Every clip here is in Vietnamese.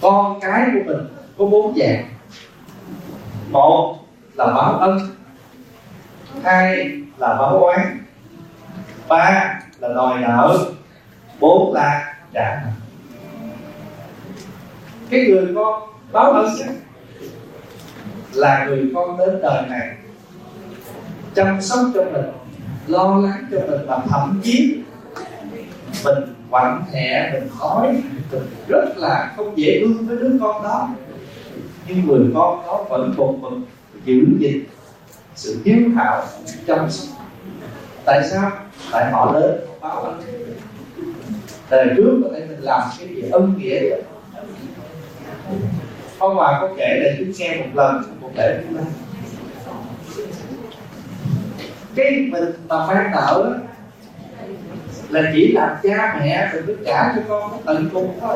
Con cái của mình có 4 dạng. Một là báo ân, 2 là báo oán, 3 là đòi nợ, 4 là trả nợ. Cái người con báo ân là người con đến đời này chăm sóc cho mình, lo lắng cho mình, và thậm chí mình quạnh nhẹ, mình nói, mình rất là không dễ thương với đứa con đó, nhưng người con đó vẫn một mực giữ gìn sự hiếu thảo, chăm sóc. Tại sao? Tại họ đến báo ân. Đời trước có thể mình làm cái gì ân nghĩa đó. Ông bà có kể để chúng nghe một lần, một lễ như thế. Cái mình mà mang nợ là chỉ làm cha mẹ mình mới trả cho con tận cùng thôi.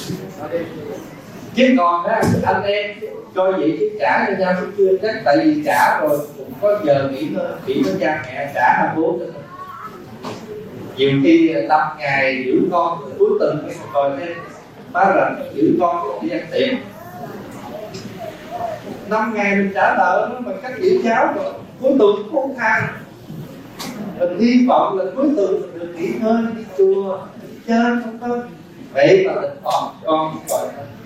Chứ còn á, anh em coi vậy chứ trả cho nhau cũng chưa chắc. Tại vì trả rồi cũng có giờ nghỉ ngơi, chỉ có cha mẹ trả là bố cho mình. Nhiều khi 5 ngày giữ con, cuối tuần cái còn thêm phá rảnh giữ con đi ăn tiệm. 5 ngày mình trả nợ nó bằng cách giữ cháu rồi, cuối tuần cũng không tha. Mình hy vọng là cuối tuần mình được nghỉ ngơi, đi chùa, đi chơi, không có. Vậy mà mình còn con gọi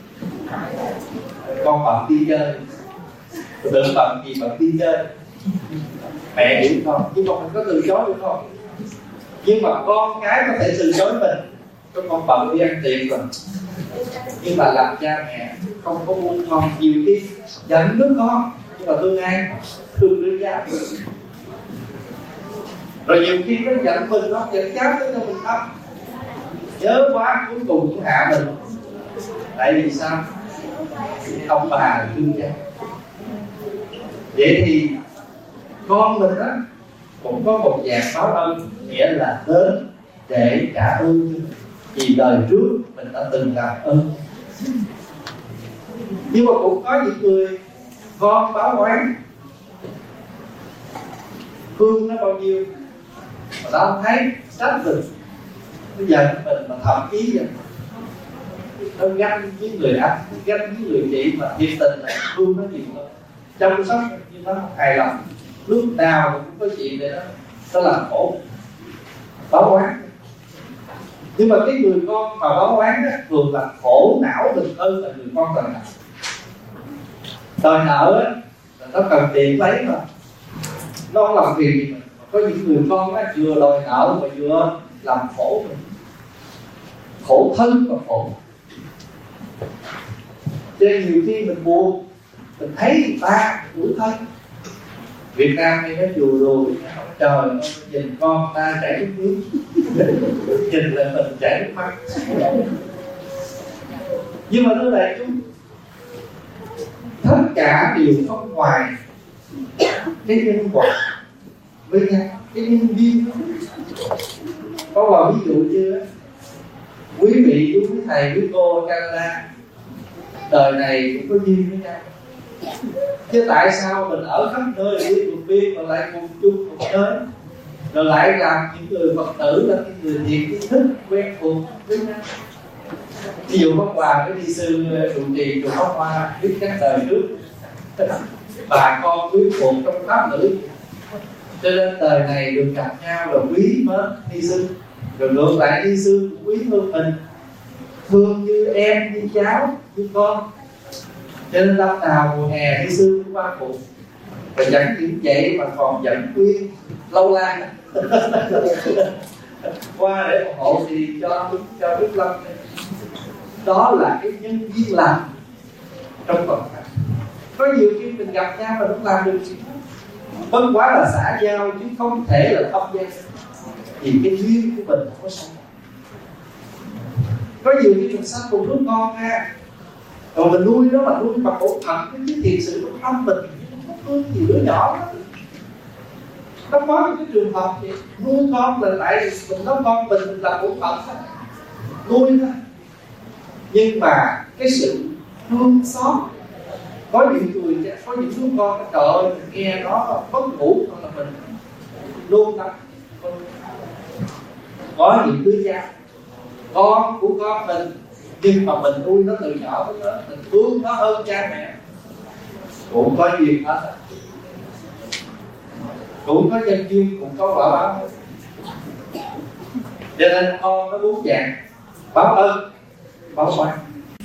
con bận đi chơi, tưởng bận gì bận đi chơi. Mẹ hiểu con, nhưng mà mình có từ chối được không? Nhưng mà con cái có thể từ chối mình, con bận đi ăn tiệm rồi. Nhưng mà làm cha mẹ không có buông con, nhiều khi giận đứa con nhưng mà thương ai? Thương đứa cháu. Rồi nhiều khi nó giận mình, nó giận cháu tới cho mình thăm, nhớ quá cuối cùng cũng hạ mình. Tại vì sao? Ông bà thương cháu. Vậy thì con mình đó cũng có một dạng báo ân, nghĩa là đến để trả ơn vì đời trước mình đã từng làm ơn. Nhưng mà cũng có những người con báo oán, thương nó bao nhiêu mà nó không thấy, trách mình, nó giận mình, mà thậm chí vậy nó ganh với người anh, ganh với người chị mà thiệt tình là thương nó nhiều hơn, chăm sóc nhưng nó không hài lòng, lúc nào cũng có chuyện để nó làm khổ, báo oán. Nhưng mà cái người con mà báo oán á, thường là khổ não mình hơn là người con đòi nợ. Đòi nợ á, là nó cần tiền lấy mà, nó không làm việc gì mình. Có những người con á, vừa đòi nợ mà vừa làm khổ mình, khổ thân và khổ. Cho nên nhiều khi mình buồn, mình thấy người ta tuổi thân. Việt Nam hay nó chùa đùa với nhau, trời ơi, nhìn con ta chảy nước miếng, nhìn lại mình chảy nước mắt. Nhưng mà nó đại chúng, tất cả đều không ngoài cái nhân quả với nhau, cái nhân duyên. Có vào ví dụ như quý vị với quý thầy với cô ở Canada đời này cũng có duyên với nhau, chứ tại sao mình ở khắp nơi đi vượt biên mà lại cùng chung một nơi, rồi lại làm những người Phật tử là những người thiện kiến thức quen thuộc với nhau. Ví dụ Pháp Hòa với đi sư trụ trì chùa Pháp Hoa biết các đời trước bà con quý phụ trong pháp nữ, cho nên đời này được gặp nhau là quý mến đi sư, rồi ngược lại đi sư cũng quý hơn mình, thương như em, như cháu, như con. Cho nên năm nào mùa hè đi sư cũng qua phụ, và chẳng những vậy mà còn dẫn khuyên lâu la qua để ủng hộ thì cho Đức Lâm. Đó là cái nhân duyên lành trong Phật pháp. Có nhiều khi mình gặp nhau mà không làm được gì, bất quá là xã giao chứ không thể là thâm giao, vì cái duyên của mình không có sẵn. Có nhiều khi mình sanh cùng đứa con ra, rồi mình nuôi nó mà nuôi bằng bổn phận, chứ thiệt sự nó không mình không nuôi gì đứa nhỏ đó. Nó có những cái trường hợp vậy, nuôi con là tại mình có con mình làm bổn phận thôi, nuôi thôi. Nhưng mà cái sự thương xót, có những người, có những đứa con trời ơi, mình nghe nó mất ngủ là mình luôn tâm. Có những đứa cha, con của con mình nhưng mà mình nuôi nó từ nhỏ tới lớn, mình thương nó hơn cha mẹ, cũng có duyên hết, cũng có nhân duyên, cũng có quả báo. Cho nên con nó muốn dạng báo ơn, báo oán.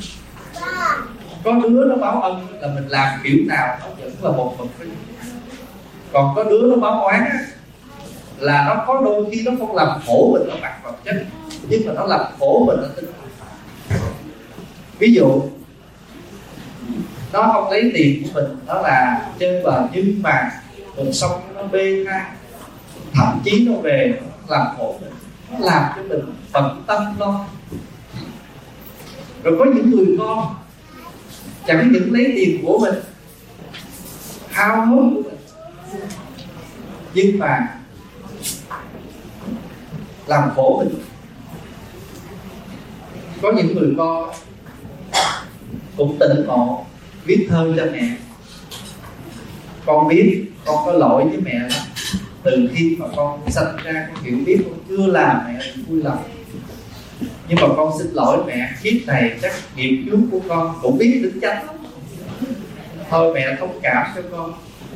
Có đứa nó báo ân là mình làm kiểu nào nó vẫn là một phần phí. Còn có đứa nó báo oán á, là nó có đôi khi nó không làm khổ mình ở mặt vật chất, nhưng mà nó làm khổ mình ở tinh thần. Ví dụ nó không lấy tiền của mình, nó là trên bờ, nhưng mà mình xong nó bê tha, thậm chí nó về nó làm khổ mình, nó làm cho mình bận tâm lo. Rồi có những người con chẳng những lấy tiền của mình, hao hớt của mình, nhưng mà làm khổ mình. Có những người con cũng tỉnh ngộ, viết thơ cho mẹ: con biết con có lỗi với mẹ lắm. Từ khi mà con sinh ra con hiểu biết con chưa làm mẹ vui lòng, nhưng mà con xin lỗi mẹ, kiếp này chắc nghiệp chướng của con cũng biết đứng chánh lắm. Thôi mẹ thông cảm cho con.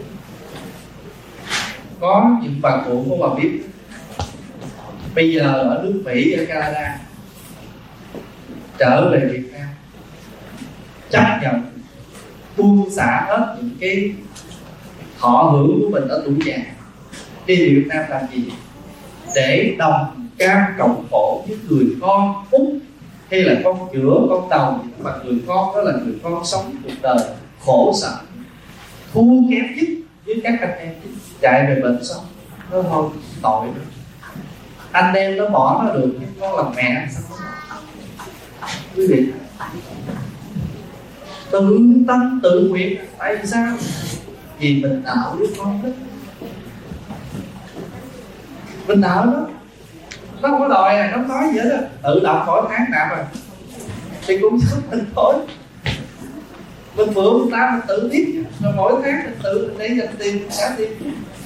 Có những bà cụ của bà biết bây giờ ở nước Mỹ, ở Canada, trở về Việt Nam, chấp nhận buông xả hết những cái thọ hưởng của mình ở tuổi già, đi Việt Nam làm gì? Để đồng cam cộng khổ với người con út hay là con chữa, con đầu, mà người con đó là người con sống cuộc đời khổ sở, thua kém nhất với các anh em, chạy về bệnh sống. Nó thôi tội nữa. Anh em nó bỏ nó được, nhưng con làm mẹ sao không? Quý vị, tự tâm tự nguyện. Tại vì sao? Vì mình nợ đứa con đó, mình nợ nó không có đòi nó không nói gì hết á, tự động mỗi tháng nạp à, thì cũng giúp mình thôi. Mình mượn người ta mình tự biết, rồi mỗi tháng mình tự để dành tiền mình trả tiền.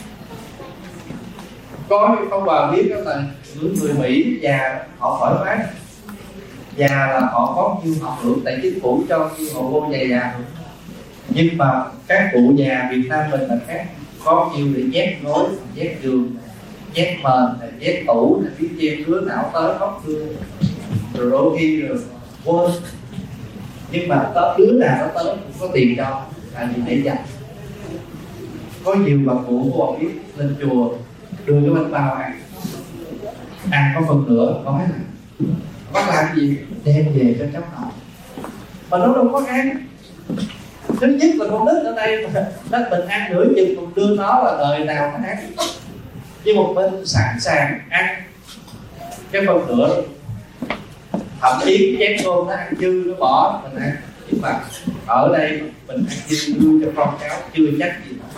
Có không bà biết đó là những người Mỹ già họ thoải mái, già là họ có nhiều học hưởng tại chính phủ cho nhiều hộ vô già. Nhưng mà các cụ già Việt Nam mình là khác, có nhiều để nhét gối, nhét giường, nhét mền, nhét tủ, biết chê đứa nào tới khóc thương, rồi đôi khi rồi quên. Nhưng mà đứa nào nó tới cũng có tiền cho, là gì để dành. Có nhiều bà cụ của họ biết lên chùa đưa cái bánh bao ăn có phần nữa, nói là bác làm gì đem về cho cháu nội, mà nó đâu có ăn. Thứ nhất là con nít ở đây mà mình ăn nửa chừng còn đưa nó là đời nào nó ăn, nhưng một bên sẵn sàng ăn cái phần nữa, thậm chí cái chén cơm nó ăn dư nó bỏ mình ăn. Nhưng mà ở đây mình ăn dư đưa cho con cháu chưa chắc gì nữa.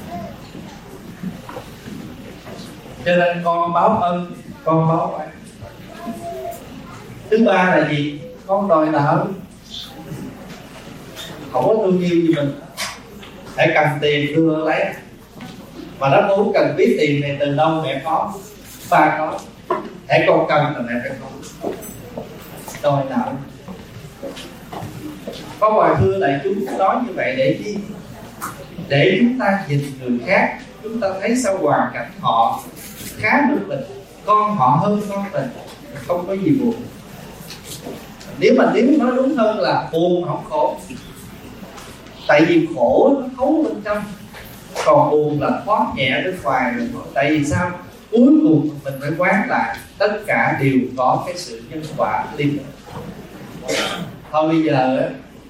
Cho nên con báo ân, con báo oán. Thứ ba là gì? Con đòi nợ, không có thương yêu gì mình, hãy cần tiền đưa lấy, mà nó cũng cần biết tiền này từ đâu mẹ có, ba có, hãy con cần là mẹ phải có. Đòi nợ. Có bài thưa đại chúng nói như vậy để chi? Để chúng ta nhìn người khác, chúng ta thấy sao hoàn cảnh họ khá hơn mình, con họ hơn con mình, không có gì buồn. Nếu nói đúng hơn là buồn không khổ, tại vì khổ nó thấu bên trong, còn buồn là thoát nhẹ bên ngoài rồi. Tại vì sao? Cuối cùng mình phải quán lại tất cả đều có cái sự nhân quả liên hệ. Thôi bây giờ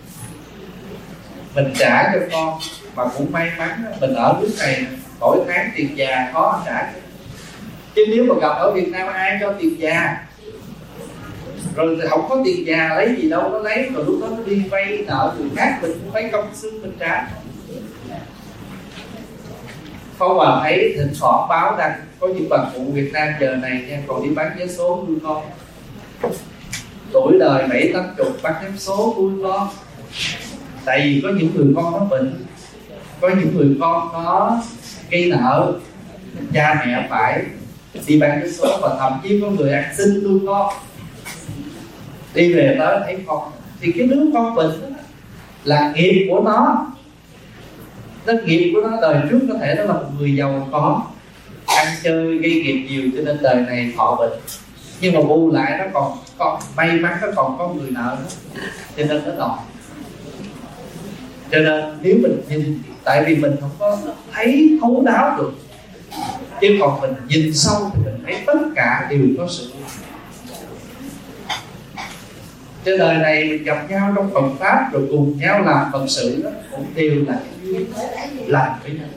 mình trả cho con, mà cũng may mắn mình ở nước này mỗi tháng tiền già có trả. Chứ nếu mà gặp ở Việt Nam ai cho tiền già, rồi không có tiền già lấy gì đâu nó lấy, rồi lúc đó nó đi vay nợ người khác, mình cũng phải công xương mình trả. Có bà thấy thỉnh thoảng báo đăng có những bà cụ Việt Nam giờ này nha, còn đi bán vé số nuôi con, tuổi đời 70-80 bán vé số nuôi con. Tại vì có những người con nó bệnh, có những người con nó gây nợ, cha mẹ phải đi bán vé số, và thậm chí có người ăn xin nuôi con. đi về tới thấy con, thì cái đứa con bệnh đó là nghiệp của nó nghiệp của nó đời trước có thể nó là một người giàu có, ăn chơi gây nghiệp nhiều cho nên đời này thọ bệnh, nhưng mà bù lại nó còn may mắn nó còn có người nợ đó, cho nên nó đòi. Cho nên nếu mình nhìn, tại vì mình không có thấy thấu đáo được, chứ còn mình nhìn sâu thì mình thấy tất cả đều có sự. Trên đời này mình gặp nhau trong Phật pháp rồi cùng nhau làm Phật sự đó, cũng đều là làm với nhau.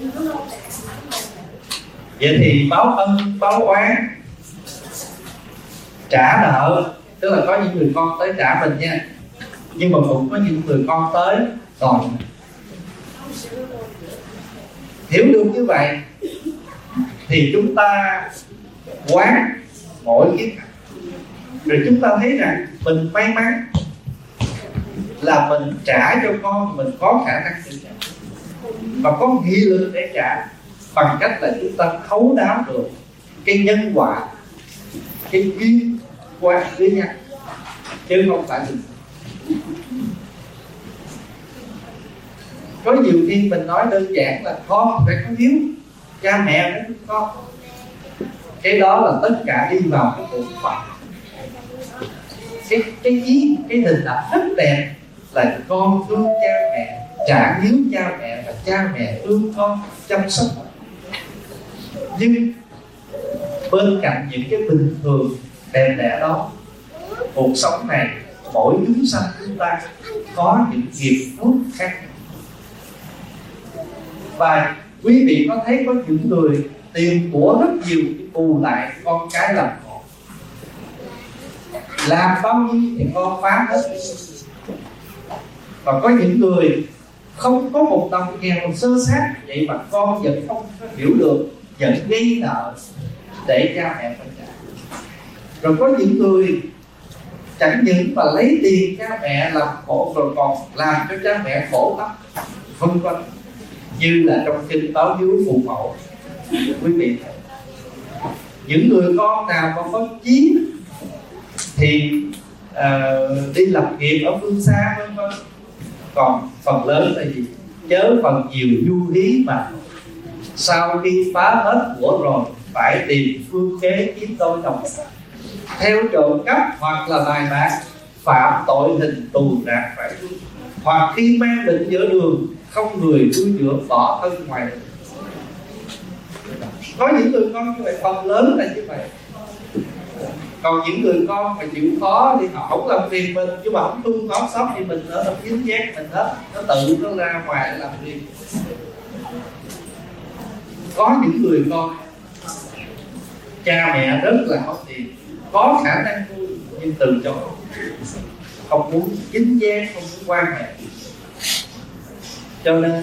Vậy thì báo ân báo oán, trả nợ, tức là có những người con tới trả mình nha, nhưng mà cũng có những người con tới đòi. Hiểu được như vậy thì chúng ta quán mỗi kiếp, rồi chúng ta thấy rằng mình may mắn là mình trả cho con, mình có khả năng để trả và có nghị lực để trả, bằng cách là chúng ta thấu đáo được cái nhân quả, cái duyên qua với nhau, chứ không phải mình. Có nhiều khi mình nói đơn giản là con phải có hiếu cha mẹ với con, cái đó là tất cả đi vào cái bộ phận. Cái hình ảnh rất đẹp là con thương cha mẹ, trả hiếu cha mẹ, và cha mẹ thương con, chăm sóc. Nhưng bên cạnh những cái bình thường đẹp đẽ đó, cuộc sống này mỗi chúng sanh chúng ta có những nghiệp phước khác. Và quý vị có thấy có những người tiền của rất nhiều, bù lại con cái làm khổ, làm bao nhiêu thì con phá hết. Và có những người không có một đồng nghèo sơ sát, vậy mà con vẫn không hiểu được, vẫn gây nợ để cha mẹ phải trả. Rồi có những người chẳng những mà lấy tiền cha mẹ làm khổ, rồi còn làm cho cha mẹ khổ lắm, vân vân, như là trong kinh báo hiếu phụ mẫu. Quý vị thấy những người con nào mà có chí thì đi lập nghiệp ở phương xa vân vân, còn phần lớn là gì? Chớ phần nhiều du hí mà sau khi phá hết của rồi phải tìm phương kế kiếm đôi đồng, theo trộm cắp hoặc là bài bạc, phạm tội hình tù rạc phải thương, hoặc khi mang bệnh giữa đường không người nuôi dưỡng, bỏ thân ngoài đường. Có những người con như vậy, phần lớn là như vậy. Còn những người con mà chịu khó thì họ không làm phiền mình, chứ mà không thương xót sót thì mình nó kiếm giác mình hết, nó tự nó ra ngoài làm riêng. Có những người con cha mẹ rất là có tiền, có khả năng nuôi, nhưng từ chối, không muốn chính giác, không muốn quan hệ. Cho nên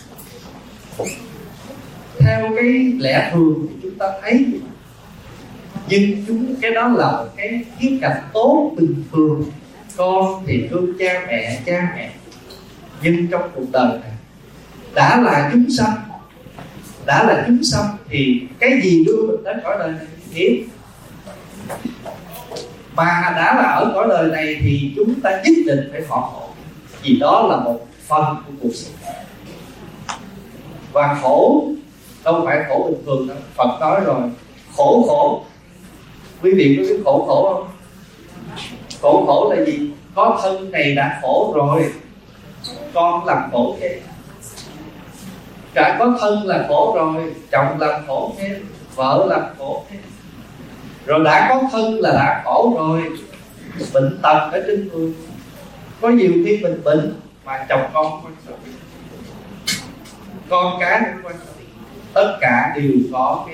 theo cái lẽ thường thì chúng ta thấy, nhưng cái đó là cái khía cạnh tốt bình thường. Con thì thương cha mẹ, nhưng trong cuộc đời này đã là chúng sanh thì cái gì đưa mình đến cõi đời này hiếm, mà đã là ở cõi đời này thì chúng ta nhất định phải thọ khổ, vì đó là một phần của cuộc sống. Và khổ đâu phải khổ bình thường đâu. Phật nói rồi, khổ. Quý vị có biết khổ không? Khổ là gì? Có thân này đã khổ rồi, con làm khổ thêm. Đã có thân là khổ rồi, chồng làm khổ thêm, vợ làm khổ thêm. Rồi đã có thân là đã khổ rồi, bệnh tật ở trên người. Có nhiều khi mình bệnh mà chồng con quan trọng, con cái cũng quan trọng. Tất cả đều có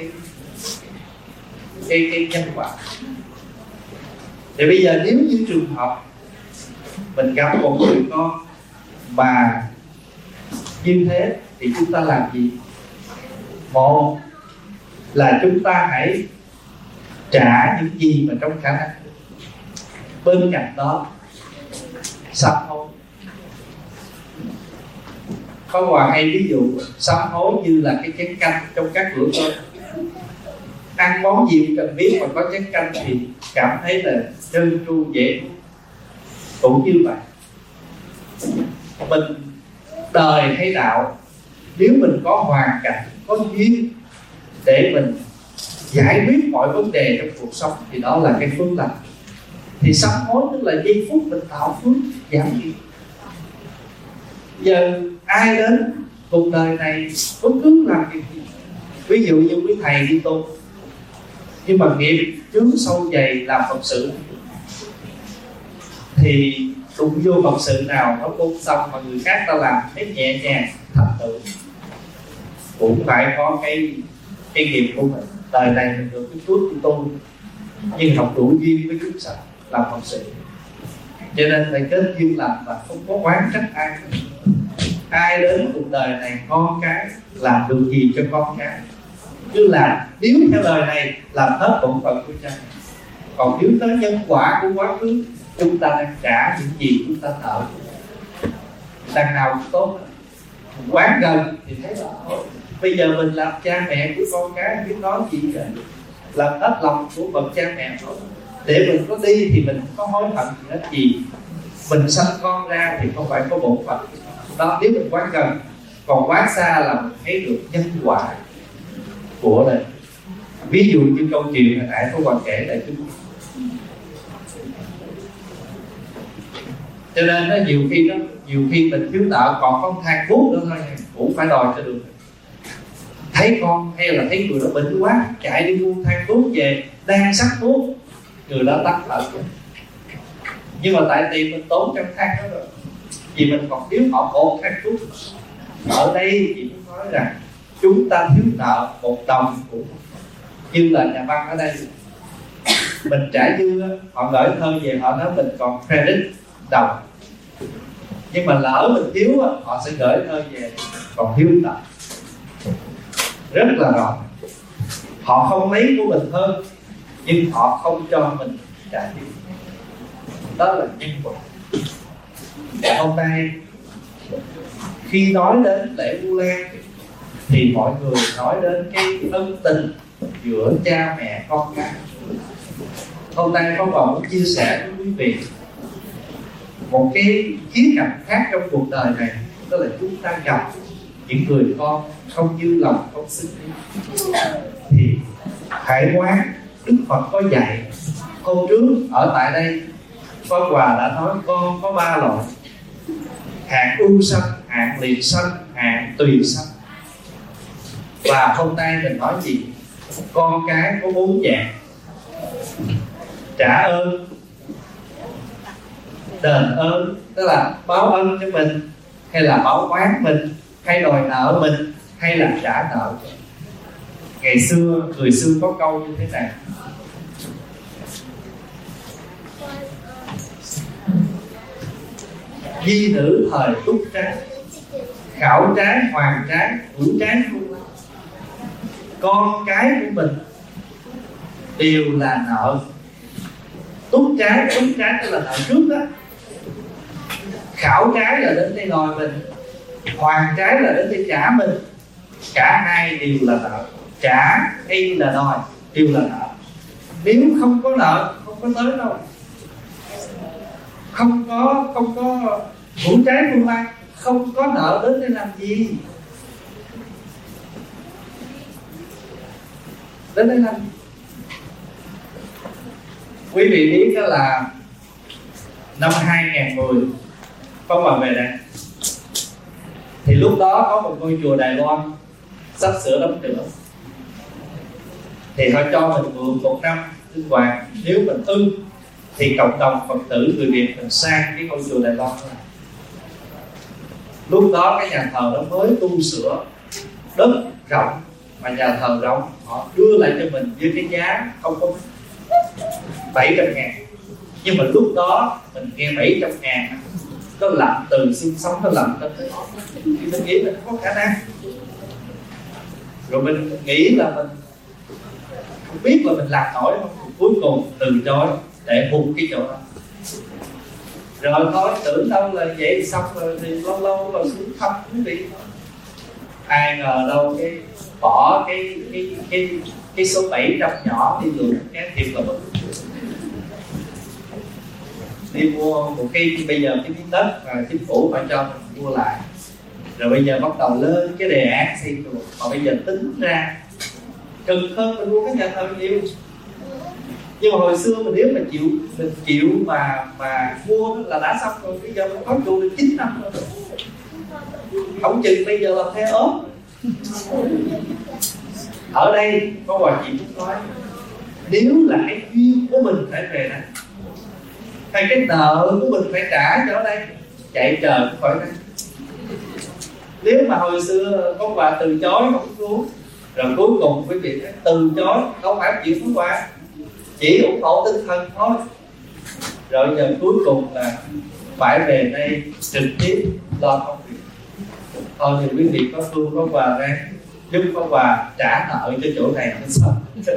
cái nhân quả. Thì bây giờ nếu như trường hợp mình gặp một người con mà như thế thì chúng ta làm gì? Một là chúng ta hãy trả những gì mà trong khả năng. Bên cạnh đó sám hối. Có Hòa hay ví dụ sám hối như là cái chén canh trong các bữa cơm. Ăn món gì cần biết mà có chén canh thì cảm thấy là trơn tru dễ. cũng như vậy. Mình đời hay đạo, nếu mình có hoàn cảnh, có duyên để mình giải quyết mọi vấn đề trong cuộc sống thì đó là cái phước lành. Thì sám hối tức là giây phút mình tạo phước giảm nghiệp. Giờ ai đến cuộc đời này bất cứ làm việc gì, ví dụ như quý thầy đi tu nhưng mà nghiệp chướng sâu dày làm Phật sự, thì đụng vô Phật sự nào nó vô tâm mà người khác ta làm thấy nhẹ nhàng thành tựu, cũng phải có cái nghiệp của mình. Đời này mình được cái phước của tôi nhưng không đủ duyên với chúng sanh làm Phật sự, cho nên phải kết duyên lành và không có oán trách ai. Ai đến cuộc đời này con cái làm được gì cho con cái cứ làm, nếu theo đời này làm hết bổn phận của cha. Còn nếu tới nhân quả của quá khứ, chúng ta đang trả những gì chúng ta nợ. Đằng nào cũng tốt, quán gần thì thấy là thôi. Bây giờ mình làm cha mẹ của con cái biết nói gì vậy, làm hết lòng của bậc cha mẹ thôi. Để mình có đi thì mình không có hối hận gì hết. Gì mình sanh con ra thì không phải có bổn phận đó, nếu mình quán gần. Còn quán xa là mình thấy được nhân quả của này. Ví dụ như câu chuyện hồi nãy có Hoàng kể lại chúng. Cho nên nó nhiều khi mình thiếu nợ còn không than thuốc nữa thôi, cũng phải đòi cho được. Thấy con hay là thấy người đó bệnh quá, chạy đi mua than thuốc về, đang sắc thuốc, người đó tắt thở. Nhưng mà tại tiền mình tốn trong than đó rồi, vì mình còn thiếu họ một than thuốc. Ở đây chị muốn nói rằng chúng ta thiếu nợ một đồng cũng như là nhà văn ở đây, mình trả dư, họ gửi thơ về họ nói mình còn credit đồng, nhưng mà lỡ mình thiếu họ sẽ gửi thơ về còn thiếu nợ. Rất là rõ, họ không lấy của mình hơn nhưng họ không cho mình trả dư. Đó là nhân quả. Hôm nay khi nói đến lễ Vu Lan thì mọi người nói đến cái ân tình giữa cha mẹ con cái. Hôm nay Pháp Hòa muốn chia sẻ với quý vị một cái khía cạnh khác trong cuộc đời này, đó là chúng ta gặp những người con không như lòng không xứng thì hãy quán. Đức Phật có dạy. Hôm trước ở tại đây Pháp Hòa đã nói con có 3 loại: hạng ưu sanh, hạng liệt sanh, hạng tùy sanh. Và hôm nay mình nói gì? Con cái có 4 dạng: trả ơn, đền ơn, tức là báo ơn cho mình, hay là báo oán mình, hay đòi nợ mình, hay là trả nợ. Ngày xưa, người xưa có câu như thế này: di nữ thời túc trái, khảo trái hoàng trái, hữu trái không. Con cái của mình đều là nợ. Túc trái tức là nợ trước đó. Khảo trái là đến đây đòi mình, hoàng trái là đến đây trả mình. Cả hai đều là nợ. Trả hay là đòi đều là nợ. Nếu không có nợ không có tới đâu. Không có hữu trái phương Lan, không có nợ đến đây làm gì? Đến đây làm gì? Quý vị biết đó là năm 2010 Pháp Hòa về đây, thì lúc đó có một ngôi chùa Đài Loan sắp sửa đóng cửa, thì họ cho mình mượn 1 năm sinh hoạt. Nếu mình ưng thì cộng đồng Phật tử người Việt mình sang cái ngôi chùa Đài Loan này. Lúc đó cái nhà thờ nó mới tu sửa, đất rộng mà nhà thờ rộng, họ đưa lại cho mình với cái giá không có 700.000. Nhưng mà lúc đó mình nghe 700.000 nó lạnh từ xương sống, nó lạnh tới mình nghĩ là không có khả năng. Rồi mình nghĩ là mình không biết là mình làm nổi không. Cuối cùng từ chối để hụt cái chỗ đó. Rồi thôi tưởng đâu là vậy xong rồi thì lâu lâu rồi xuống thăm quý vị. Ai ngờ đâu cái bỏ cái số 700 nhỏ đi luôn, cái thiệt là bực. đi mua một cái, bây giờ cái miếng đất mà chính phủ phải cho mình mua lại, rồi bây giờ bắt đầu lên cái đề án xây chùa, mà bây giờ tính ra cực hơn mình mua cái nhà thờ nhiều. Nhưng mà hồi xưa nếu mà chịu mà mua là đã xong rồi, bây giờ mình có chùa được 9 năm rồi, không chừng bây giờ là theo ốm. Ở đây có Hòa chị cũng nói, nếu là cái duyên của mình phải về đây, hay cái nợ của mình phải trả cho ở đây, chạy trời cũng khỏi đây. Nếu mà hồi xưa có Hòa từ chối không xuống, rồi cuối cùng quý vị từ chối đâu phải chịu của Hòa, chỉ ủng hộ tinh thần thôi, rồi giờ cuối cùng là phải về đây trực tiếp lo công việc. Thôi thì quý vị có phương có Hòa ra giúp có Hòa trả nợ cho chỗ này nó xong.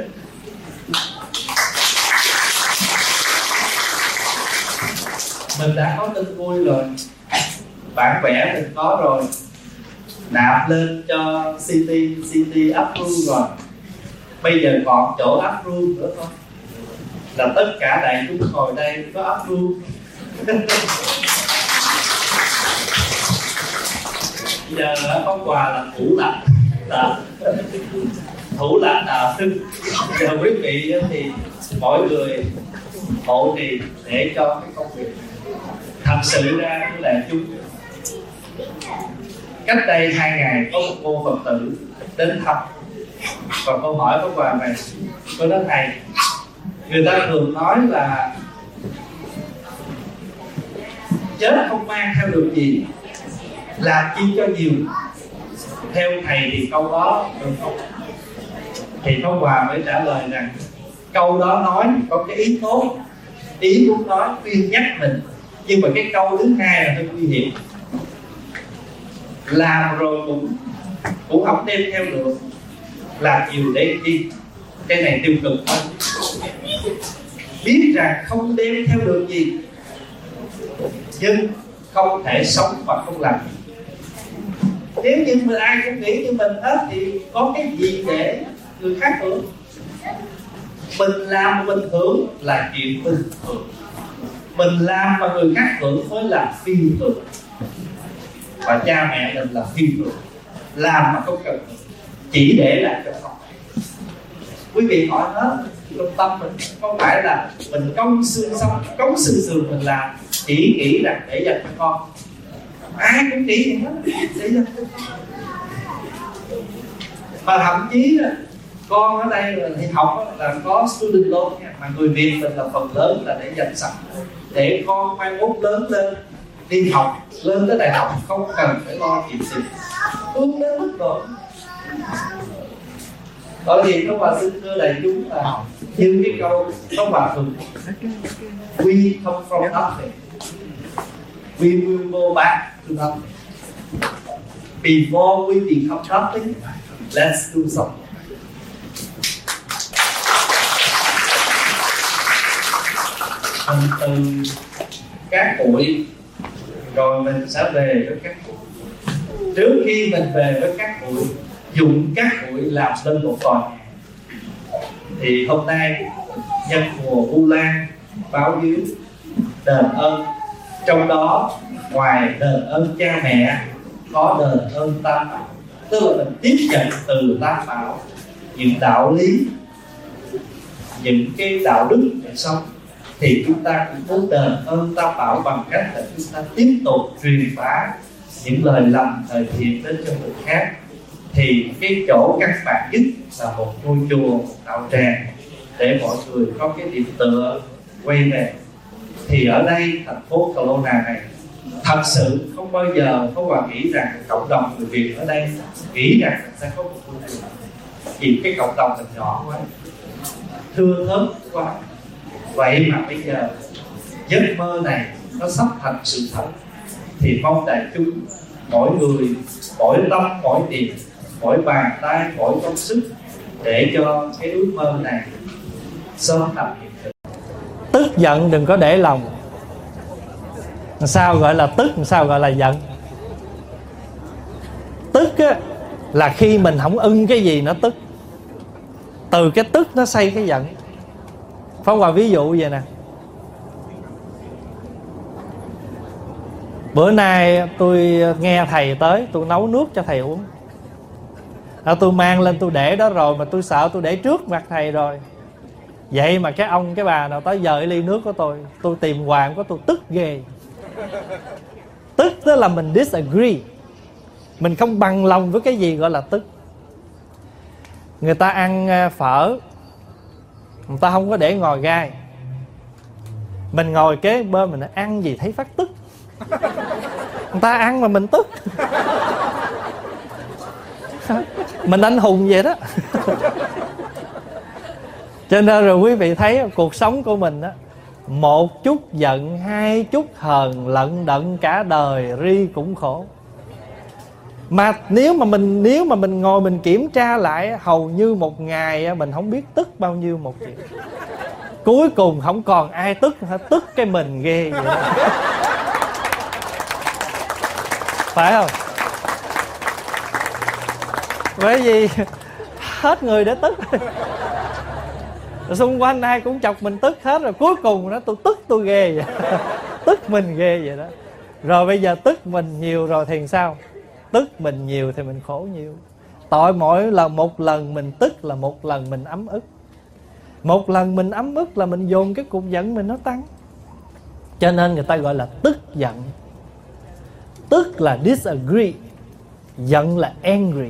Mình đã có tin vui rồi, bản vẽ mình có rồi, nạp lên cho City approve rồi, bây giờ còn chỗ approve nữa thôi, là tất cả đại chúng ngồi đây có approve. Giờ có Quà là thủ lãnh, thủ lãnh nào giờ quý vị thì mỗi người hộ tiền để cho cái công việc. Thật sự ra cái là chung, cách đây 2 ngày có một cô Phật tử đến thăm, và câu hỏi của Quà này, cô nói thầy, người ta thường nói là chết không mang theo được gì, làm chi cho nhiều. Theo thầy thì câu đó được không? Thì Pháp Hòa mới trả lời rằng câu đó nói có cái ý tốt, ý muốn nói khuyên nhắc mình, nhưng mà cái câu thứ hai là hơi nguy hiểm. Làm rồi cũng không đem theo được, làm nhiều để chi, cái này tiêu cực thôi. Biết rằng không đem theo được gì, nhưng không thể sống mà không làm. Nếu như mình ai cũng nghĩ như mình hết thì có cái gì để người khác hưởng. Mình làm mà mình hưởng là chuyện bình thường, mình làm mà người khác hưởng mới là phi thường. Và cha mẹ mình là phi thường, làm mà không cần chỉ để làm cho con. Quý vị hỏi hết, trong tâm mình không phải là mình công xương sống, công xương sườn mình làm, chỉ nghĩ rằng để dành cho con. Ai cũng nghĩ vậy hết, để dành cho con. Mà thậm chí là con ở đây là thì học là có student loan nha, mà người Việt mình là phần lớn là để dành sẵn, để con mai mốt lớn lên đi học, lên tới đại học không cần phải lo chuyện gì, hướng đến mức độ. Bởi vì nó Hòa xin thưa đại chúng là như cái câu nó Hòa thường, we come from nothing, we will go back to nothing. Before we become nothing, let's do something. Mình từ cát bụi rồi mình sẽ về với cát bụi. Trước khi mình về với cát bụi, dùng cát bụi làm lên một tòa nhà. Thì hôm nay nhân mùa Vu Lan báo hiếu đền ơn, trong đó ngoài đền ơn cha mẹ có đền ơn Tam Bảo, tức là mình tiếp nhận từ Tam Bảo những đạo lý, những cái đạo đức để sống. Thì chúng ta cũng muốn đền ơn Tam Bảo bằng cách là chúng ta tiếp tục truyền bá những lời lành, lời thiện đến cho người khác. Thì cái chỗ căn bản nhất là một ngôi chùa, một đạo tràng, để mọi người có cái điểm tựa quay về. Thì ở đây thành phố Kelowna này thật sự không bao giờ có Hòa nghĩ rằng cộng đồng người Việt ở đây nghĩ rằng sẽ có một ngôi chùa, vì cái cộng đồng mình nhỏ quá, thưa thớt quá. Vậy mà bây giờ giấc mơ này nó sắp thành sự thật, thì mong đại chúng mỗi người, mỗi tâm, mỗi tiền, mỗi bàn tay, mỗi công sức để cho cái ước mơ này sớm thành hiện thực. Tức giận đừng có để lòng. Sao gọi là tức, sao gọi là giận? Tức á, là khi mình không ưng cái gì nó tức. Từ cái tức nó xây cái giận. Pháp Hòa ví dụ vậy nè, Bữa nay tôi nghe thầy tới, tôi nấu nước cho thầy uống. Tôi mang lên tôi để đó rồi, mà tôi sợ tôi để trước mặt thầy rồi. Vậy mà cái ông cái bà nào tới giờ ly nước của tôi tìm hoàng của tôi tức ghê. Tức tức là mình disagree, mình không bằng lòng với cái gì gọi là tức. Người ta ăn phở, người ta không có để ngồi gai, mình ngồi kế bên mình ăn gì thấy phát tức. Người ta ăn mà mình tức. Mình anh hùng vậy đó. Cho nên rồi quý vị thấy cuộc sống của mình á, một chút giận, hai chút hờn, lận đận cả đời, ri cũng khổ. Mà nếu mà mình ngồi mình kiểm tra lại, hầu như một ngày mình không biết tức bao nhiêu một chuyện. Cuối cùng không còn ai tức, tức cái mình ghê vậy đó. Phải không? Bởi vì hết người để tức. Xung quanh ai cũng chọc mình tức hết rồi. Cuối cùng nó tôi tức tôi ghê vậy. Tức mình ghê vậy đó. Rồi bây giờ tức mình nhiều rồi thì sao? Tức mình nhiều thì mình khổ nhiều. Tội mỗi lần một lần mình tức là một lần mình ấm ức. Một lần mình ấm ức là mình dồn cái cục giận mình nó tăng. Cho nên người ta gọi là tức giận. Tức là disagree, giận là angry.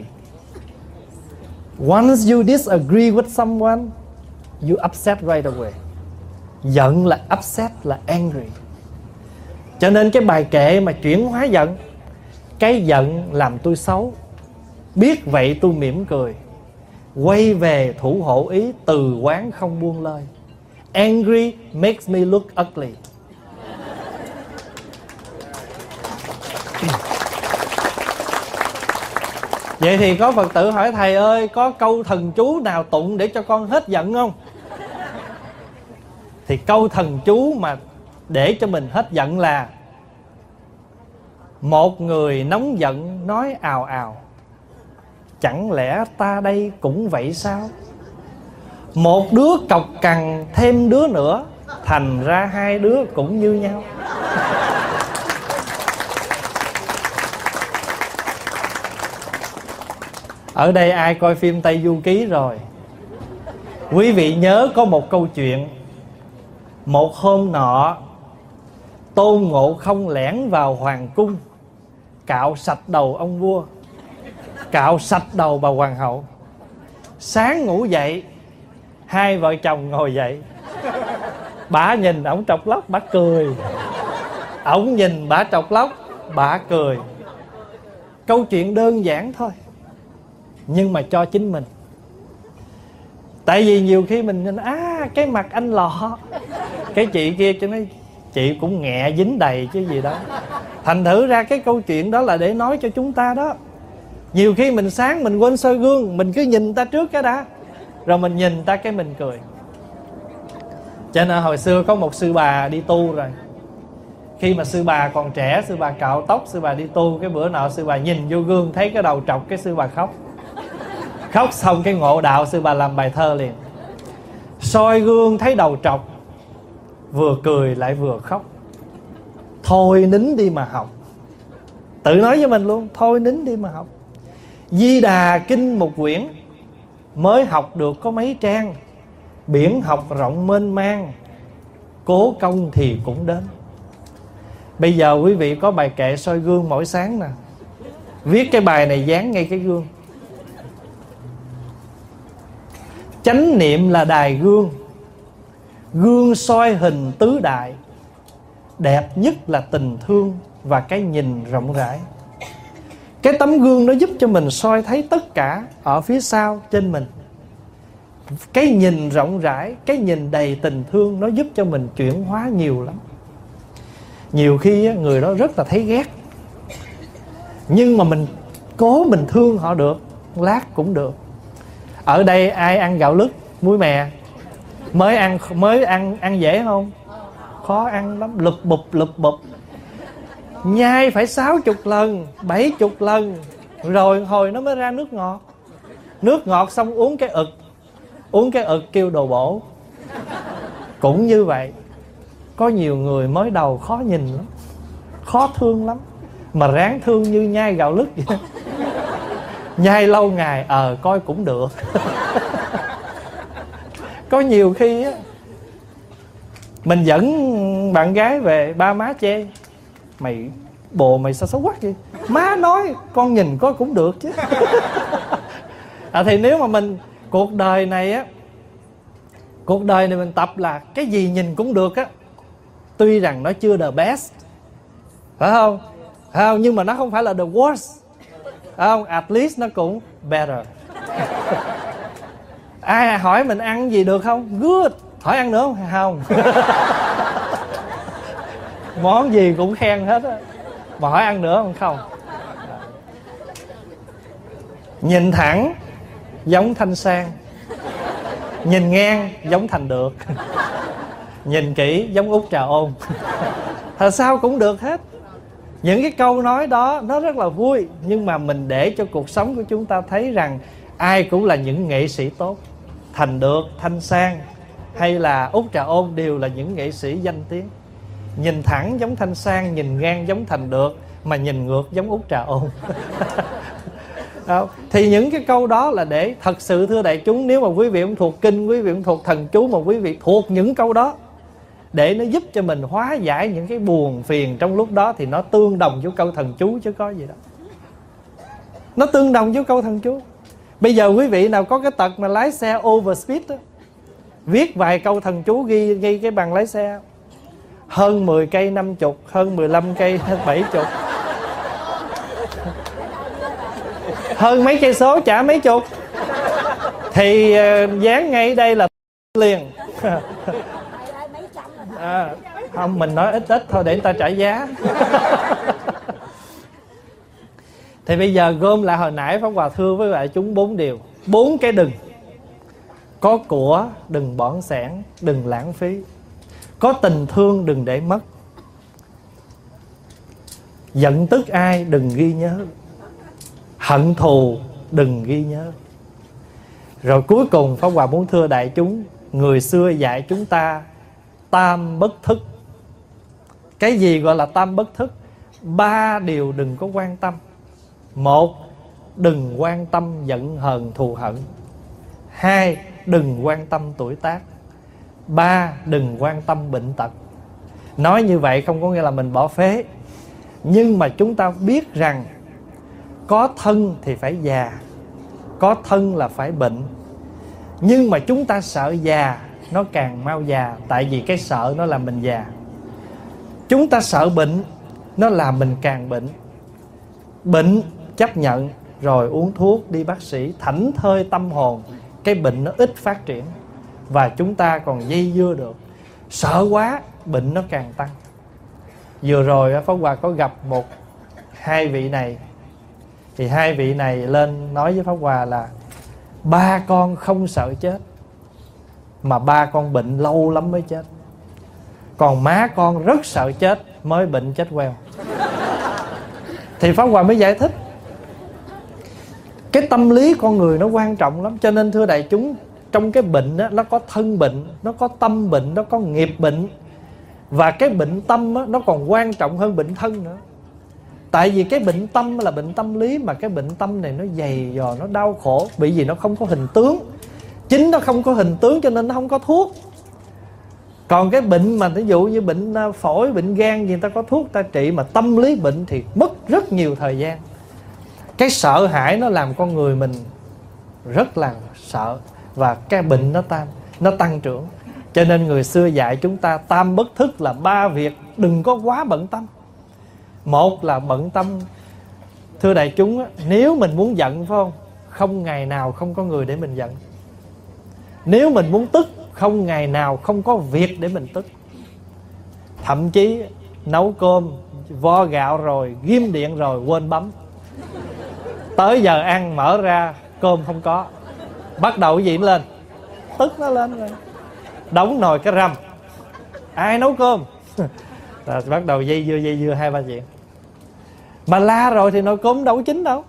Once you disagree with someone, you upset right away. Giận là upset, là angry. Cho nên cái bài kệ mà chuyển hóa giận, cái giận làm tôi xấu, biết vậy tôi mỉm cười, quay về thủ hộ ý, từ quán không buông lơi. Angry makes me look ugly. Vậy thì có Phật tử hỏi thầy ơi, có câu thần chú nào tụng để cho con hết giận không? Thì câu thần chú mà để cho mình hết giận là: một người nóng giận nói ào ào, chẳng lẽ ta đây cũng vậy sao? Một đứa cọc cằn thêm đứa nữa, thành ra hai đứa cũng như nhau. Ở đây ai coi phim Tây Du Ký rồi? Quý vị nhớ có một câu chuyện. Một hôm nọ, Tôn Ngộ Không lẻn vào hoàng cung, cạo sạch đầu ông vua, cạo sạch đầu bà hoàng hậu. Sáng ngủ dậy, hai vợ chồng ngồi dậy. Bả nhìn ổng trọc lóc, bả cười. Ổng nhìn bả trọc lóc, bả cười. Câu chuyện đơn giản thôi, nhưng mà cho chính mình. Tại vì nhiều khi mình nhìn cái mặt anh lọ, cái chị kia cho nó chị cũng nghẹ dính đầy chứ gì đó. Thành thử ra cái câu chuyện đó là để nói cho chúng ta đó. Nhiều khi mình sáng mình quên soi gương, mình cứ nhìn người ta trước cái đã, rồi mình nhìn người ta cái mình cười. Cho nên hồi xưa có một sư bà đi tu rồi. Khi mà sư bà còn trẻ, sư bà cạo tóc, sư bà đi tu. Cái bữa nọ sư bà nhìn vô gương thấy cái đầu trọc, cái sư bà khóc. Khóc xong cái ngộ đạo, sư bà làm bài thơ liền. Soi gương thấy đầu trọc, vừa cười lại vừa khóc, thôi nín đi mà học. Tự nói với mình luôn, thôi nín đi mà học. Di Đà kinh một quyển, mới học được có mấy trang. Biển học rộng mênh mang, cố công thì cũng đến. Bây giờ quý vị có bài kệ soi gương mỗi sáng nè, viết cái bài này dán ngay cái gương. Chánh niệm là đài gương, gương soi hình tứ đại. Đẹp nhất là tình thương và cái nhìn rộng rãi. Cái tấm gương nó giúp cho mình soi thấy tất cả ở phía sau trên mình. Cái nhìn rộng rãi, cái nhìn đầy tình thương, nó giúp cho mình chuyển hóa nhiều lắm. Nhiều khi người đó rất là thấy ghét, nhưng mà mình cố mình thương họ được, lát cũng được. Ở đây ai ăn gạo lứt muối mè? Mới ăn dễ không? Khó ăn lắm, lụp bụp. Nhai phải 60 lần, 70 lần, rồi hồi nó mới ra nước ngọt. Nước ngọt xong uống cái ực. Uống cái ực kêu đồ bổ. Cũng như vậy, có nhiều người mới đầu khó nhìn lắm, khó thương lắm. Mà ráng thương như nhai gạo lứt vậy. Nhai lâu ngày coi cũng được. Có nhiều khi á, mình dẫn bạn gái về, ba má chê: mày, bồ mày sao xấu quắc vậy? Má nói con nhìn coi cũng được chứ. Thì nếu mà mình, cuộc đời này mình tập là cái gì nhìn cũng được á, tuy rằng nó chưa the best, phải không? Nhưng mà nó không phải là the worst, phải không? At least nó cũng better. Ai hỏi mình ăn gì được không? Good. Hỏi ăn nữa không? Không. Món gì cũng khen hết á. Mà hỏi ăn nữa không? Không. Nhìn thẳng giống Thanh Sang, nhìn ngang giống Thành Được, nhìn kỹ giống Út Trà Ôn. Thật sao cũng được hết. Những cái câu nói đó nó rất là vui, nhưng mà mình để cho cuộc sống của chúng ta thấy rằng ai cũng là những nghệ sĩ tốt. Thành Được, Thanh Sang hay là Út Trà Ôn đều là những nghệ sĩ danh tiếng. Nhìn thẳng giống Thanh Sang, nhìn ngang giống Thành Được, mà nhìn ngược giống Út Trà Ôn. Đó. Thì những cái câu đó là để thật sự, thưa đại chúng, nếu mà quý vị không thuộc kinh, quý vị không thuộc thần chú, mà quý vị thuộc những câu đó để nó giúp cho mình hóa giải những cái buồn phiền trong lúc đó, thì nó tương đồng với câu thần chú chứ có gì đó. Nó tương đồng với câu thần chú. Bây giờ quý vị nào có cái tật mà lái xe overspeed đó, viết vài câu thần chú, ghi cái bằng lái xe: hơn 10 cây 50, hơn 15 cây 70, hơn mấy cây số trả mấy chục, thì dán ngay đây là liền. Không, mình nói ít thôi để người ta trả giá. Thì bây giờ gom lại hồi nãy Pháp Hòa thưa với lại chúng 4 điều. 4 cái đừng. Có của đừng bỏn sẻn, đừng lãng phí. Có tình thương đừng để mất. Giận tức ai đừng ghi nhớ. Hận thù đừng ghi nhớ. Rồi cuối cùng Pháp Hòa muốn thưa đại chúng, người xưa dạy chúng ta tam bất thức. Cái gì gọi là tam bất thức? 3 điều đừng có quan tâm. 1. Đừng quan tâm giận hờn thù hận. 2. Đừng quan tâm tuổi tác. 3. Đừng quan tâm bệnh tật. Nói như vậy không có nghĩa là mình bỏ phế, nhưng mà chúng ta biết rằng có thân thì phải già, có thân là phải bệnh. Nhưng mà chúng ta sợ già, nó càng mau già. Tại vì cái sợ nó làm mình già. Chúng ta sợ bệnh, nó làm mình càng bệnh. Bệnh chấp nhận, rồi uống thuốc, đi bác sĩ, thảnh thơi tâm hồn, cái bệnh nó ít phát triển, và chúng ta còn dây dưa được. Sợ quá, bệnh nó càng tăng. Vừa rồi Pháp Hòa có gặp hai vị này. Thì hai vị này lên nói với Pháp Hòa là: ba con không sợ chết, mà ba con bệnh lâu lắm mới chết. Còn má con rất sợ chết, mới bệnh chết queo. Thì Pháp Hòa mới giải thích cái tâm lý con người nó quan trọng lắm. Cho nên thưa đại chúng, trong cái bệnh đó, nó có thân bệnh, nó có tâm bệnh, nó có nghiệp bệnh. Và cái bệnh tâm đó, nó còn quan trọng hơn bệnh thân nữa. Tại vì cái bệnh tâm là bệnh tâm lý, mà cái bệnh tâm này nó dày dò, nó đau khổ, bởi vì nó không có hình tướng. Chính nó không có hình tướng cho nên nó không có thuốc. Còn cái bệnh mà ví dụ như bệnh phổi, bệnh gan gì, người ta có thuốc ta trị. Mà tâm lý bệnh thì mất rất nhiều thời gian. Cái sợ hãi nó làm con người mình rất là sợ, và cái bệnh nó tăng trưởng. Cho nên người xưa dạy chúng ta tam bất thức là 3 việc đừng có quá bận tâm. Một là bận tâm, thưa đại chúng, nếu mình muốn giận phải không, không ngày nào không có người để mình giận. Nếu mình muốn tức, không ngày nào không có việc để mình tức. Thậm chí nấu cơm, vo gạo rồi, ghim điện rồi, quên bấm. Tới giờ ăn mở ra cơm không có, bắt đầu cái gì nó lên, tức nó lên rồi. Đóng nồi cái rằm, ai nấu cơm? Rồi bắt đầu dây dưa 2-3 chuyện. Mà la rồi thì nồi cơm đâu có chín đâu.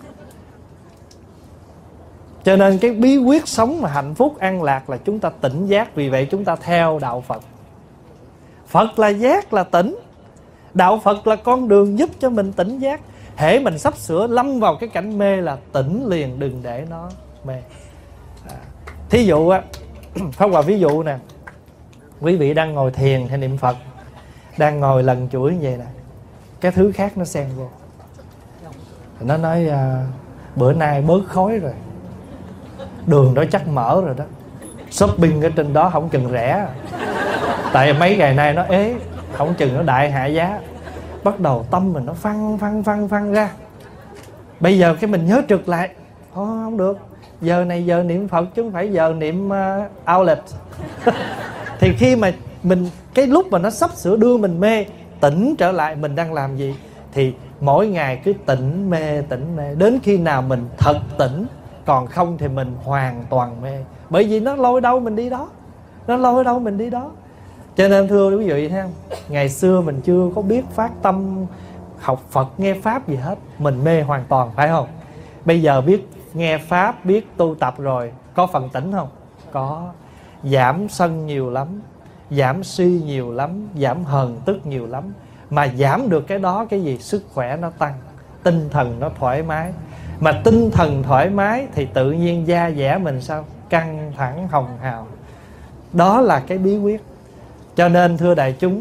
Cho nên cái bí quyết sống mà hạnh phúc an lạc là chúng ta tỉnh giác. Vì vậy chúng ta theo đạo Phật. Phật là giác, là tỉnh. Đạo Phật là con đường giúp cho mình tỉnh giác. Hễ mình sắp sửa lâm vào cái cảnh mê là tỉnh liền, đừng để nó mê. Thí dụ á, Pháp Hòa ví dụ nè, quý vị đang ngồi thiền hay niệm Phật, đang ngồi lần chuỗi như vậy nè, cái thứ khác nó xen vô, nó nói bữa nay bớt khói rồi, đường đó chắc mở rồi đó, shopping ở trên đó không chừng rẻ, tại mấy ngày nay nó ế, không chừng nó đại hạ giá. Bắt đầu tâm mình nó phăng ra. Bây giờ cái mình nhớ trực lại, không được, giờ này giờ niệm Phật chứ không phải giờ niệm outlet. Thì khi mà mình, cái lúc mà nó sắp sửa đưa mình mê, tỉnh trở lại mình đang làm gì, thì mỗi ngày cứ tỉnh mê đến khi nào mình thật tỉnh. Còn không thì mình hoàn toàn mê, bởi vì nó lôi đâu mình đi đó. Cho nên thưa quý vị thấy không, ngày xưa mình chưa có biết phát tâm học Phật nghe Pháp gì hết, mình mê hoàn toàn, phải không? Bây giờ biết nghe Pháp, biết tu tập rồi, có phần tỉnh không? Có. Giảm sân nhiều lắm, giảm si nhiều lắm, giảm hờn tức nhiều lắm. Mà giảm được cái đó cái gì? Sức khỏe nó tăng, tinh thần nó thoải mái. Mà tinh thần thoải mái thì tự nhiên da dẻ mình sao? Căng thẳng hồng hào. Đó là cái bí quyết. Cho nên thưa đại chúng,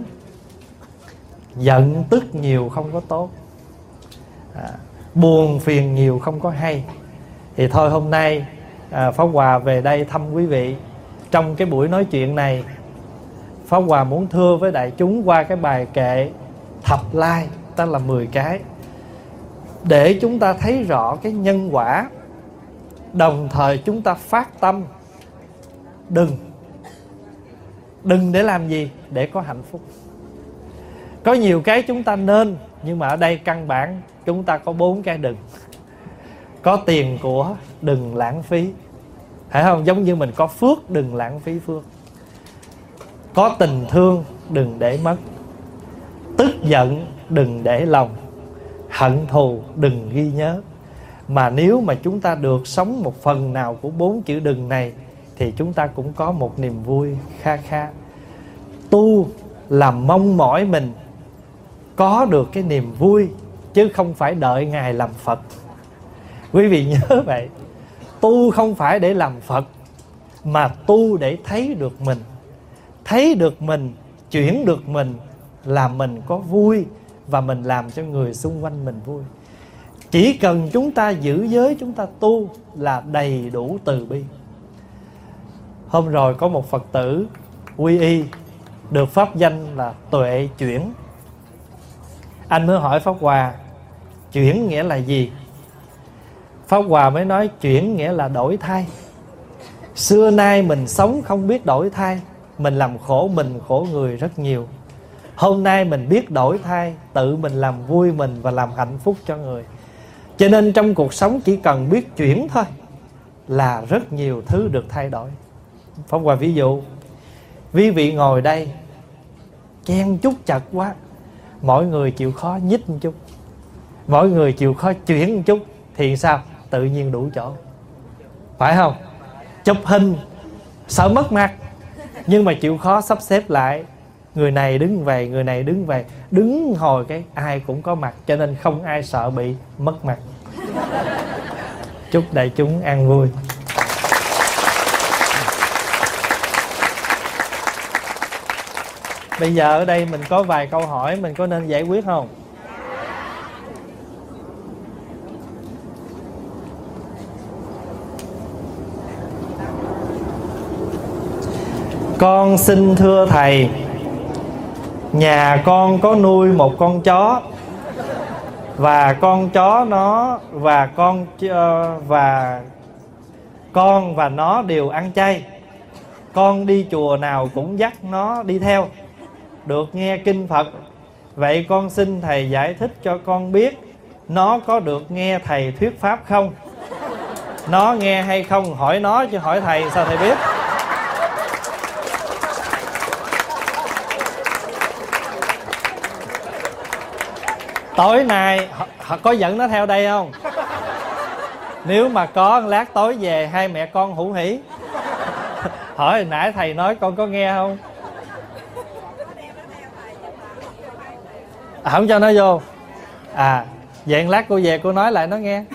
giận tức nhiều không có tốt, buồn phiền nhiều không có hay. Thì thôi hôm nay Pháp Hòa về đây thăm quý vị. Trong cái buổi nói chuyện này, Pháp Hòa muốn thưa với đại chúng qua cái bài kệ thập lai, tức là 10 cái, để chúng ta thấy rõ cái nhân quả. Đồng thời chúng ta phát tâm đừng để làm gì? Để có hạnh phúc. Có nhiều cái chúng ta nên, nhưng mà ở đây căn bản chúng ta có 4 cái đừng. Có tiền của đừng lãng phí, phải không? Giống như mình có phước, đừng lãng phí phước. Có tình thương, đừng để mất. Tức giận, đừng để lòng. Hận thù, đừng ghi nhớ. Mà nếu mà chúng ta được sống một phần nào của 4 chữ đừng này, thì chúng ta cũng có một niềm vui kha kha. Tu là mong mỏi mình có được cái niềm vui, chứ không phải đợi Ngài làm Phật. Quý vị nhớ vậy. Tu không phải để làm Phật, mà tu để thấy được mình. Thấy được mình, chuyển được mình, làm mình có vui, và mình làm cho người xung quanh mình vui. Chỉ cần chúng ta giữ giới, chúng ta tu là đầy đủ từ bi. Hôm rồi có một Phật tử quy y, được pháp danh là Tuệ Chuyển. Anh mới hỏi Pháp Hòa, chuyển nghĩa là gì? Pháp Hòa mới nói chuyển nghĩa là đổi thay. Xưa nay mình sống không biết đổi thay, mình làm khổ mình, khổ người rất nhiều. Hôm nay mình biết đổi thay, tự mình làm vui mình và làm hạnh phúc cho người. Cho nên trong cuộc sống chỉ cần biết chuyển thôi là rất nhiều thứ được thay đổi. Pháp Hòa ví dụ, quý vị ngồi đây chen chút chật quá, mỗi người chịu khó nhích một chút, mỗi người chịu khó chuyển một chút, thì sao? Tự nhiên đủ chỗ, phải không? Chụp hình sợ mất mặt, nhưng mà chịu khó sắp xếp lại, người này đứng về, người này đứng về, đứng hồi cái ai cũng có mặt, cho nên không ai sợ bị mất mặt. Chúc đại chúng an vui. Bây giờ ở đây mình có vài câu hỏi, mình có nên giải quyết không? Con xin thưa thầy, nhà con có nuôi một con chó, và con chó nó và con và nó đều ăn chay. Con đi chùa nào cũng dắt nó đi theo, được nghe kinh Phật. Vậy con xin thầy giải thích cho con biết, nó có được nghe thầy thuyết pháp không? Nó nghe hay không? Hỏi nó chứ hỏi thầy sao thầy biết? Tối nay có dẫn nó theo đây không? Nếu mà có, lát tối về hai mẹ con hủ hỉ. Hỏi hồi nãy thầy nói con có nghe không? Không cho nó vô. Vậy lát cô về cô nói lại nó nghe.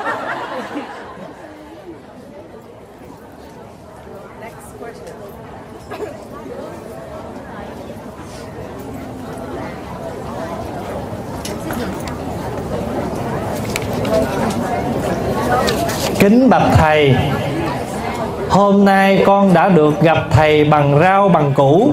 Kính bạch thầy, hôm nay con đã được gặp thầy bằng rau bằng củ.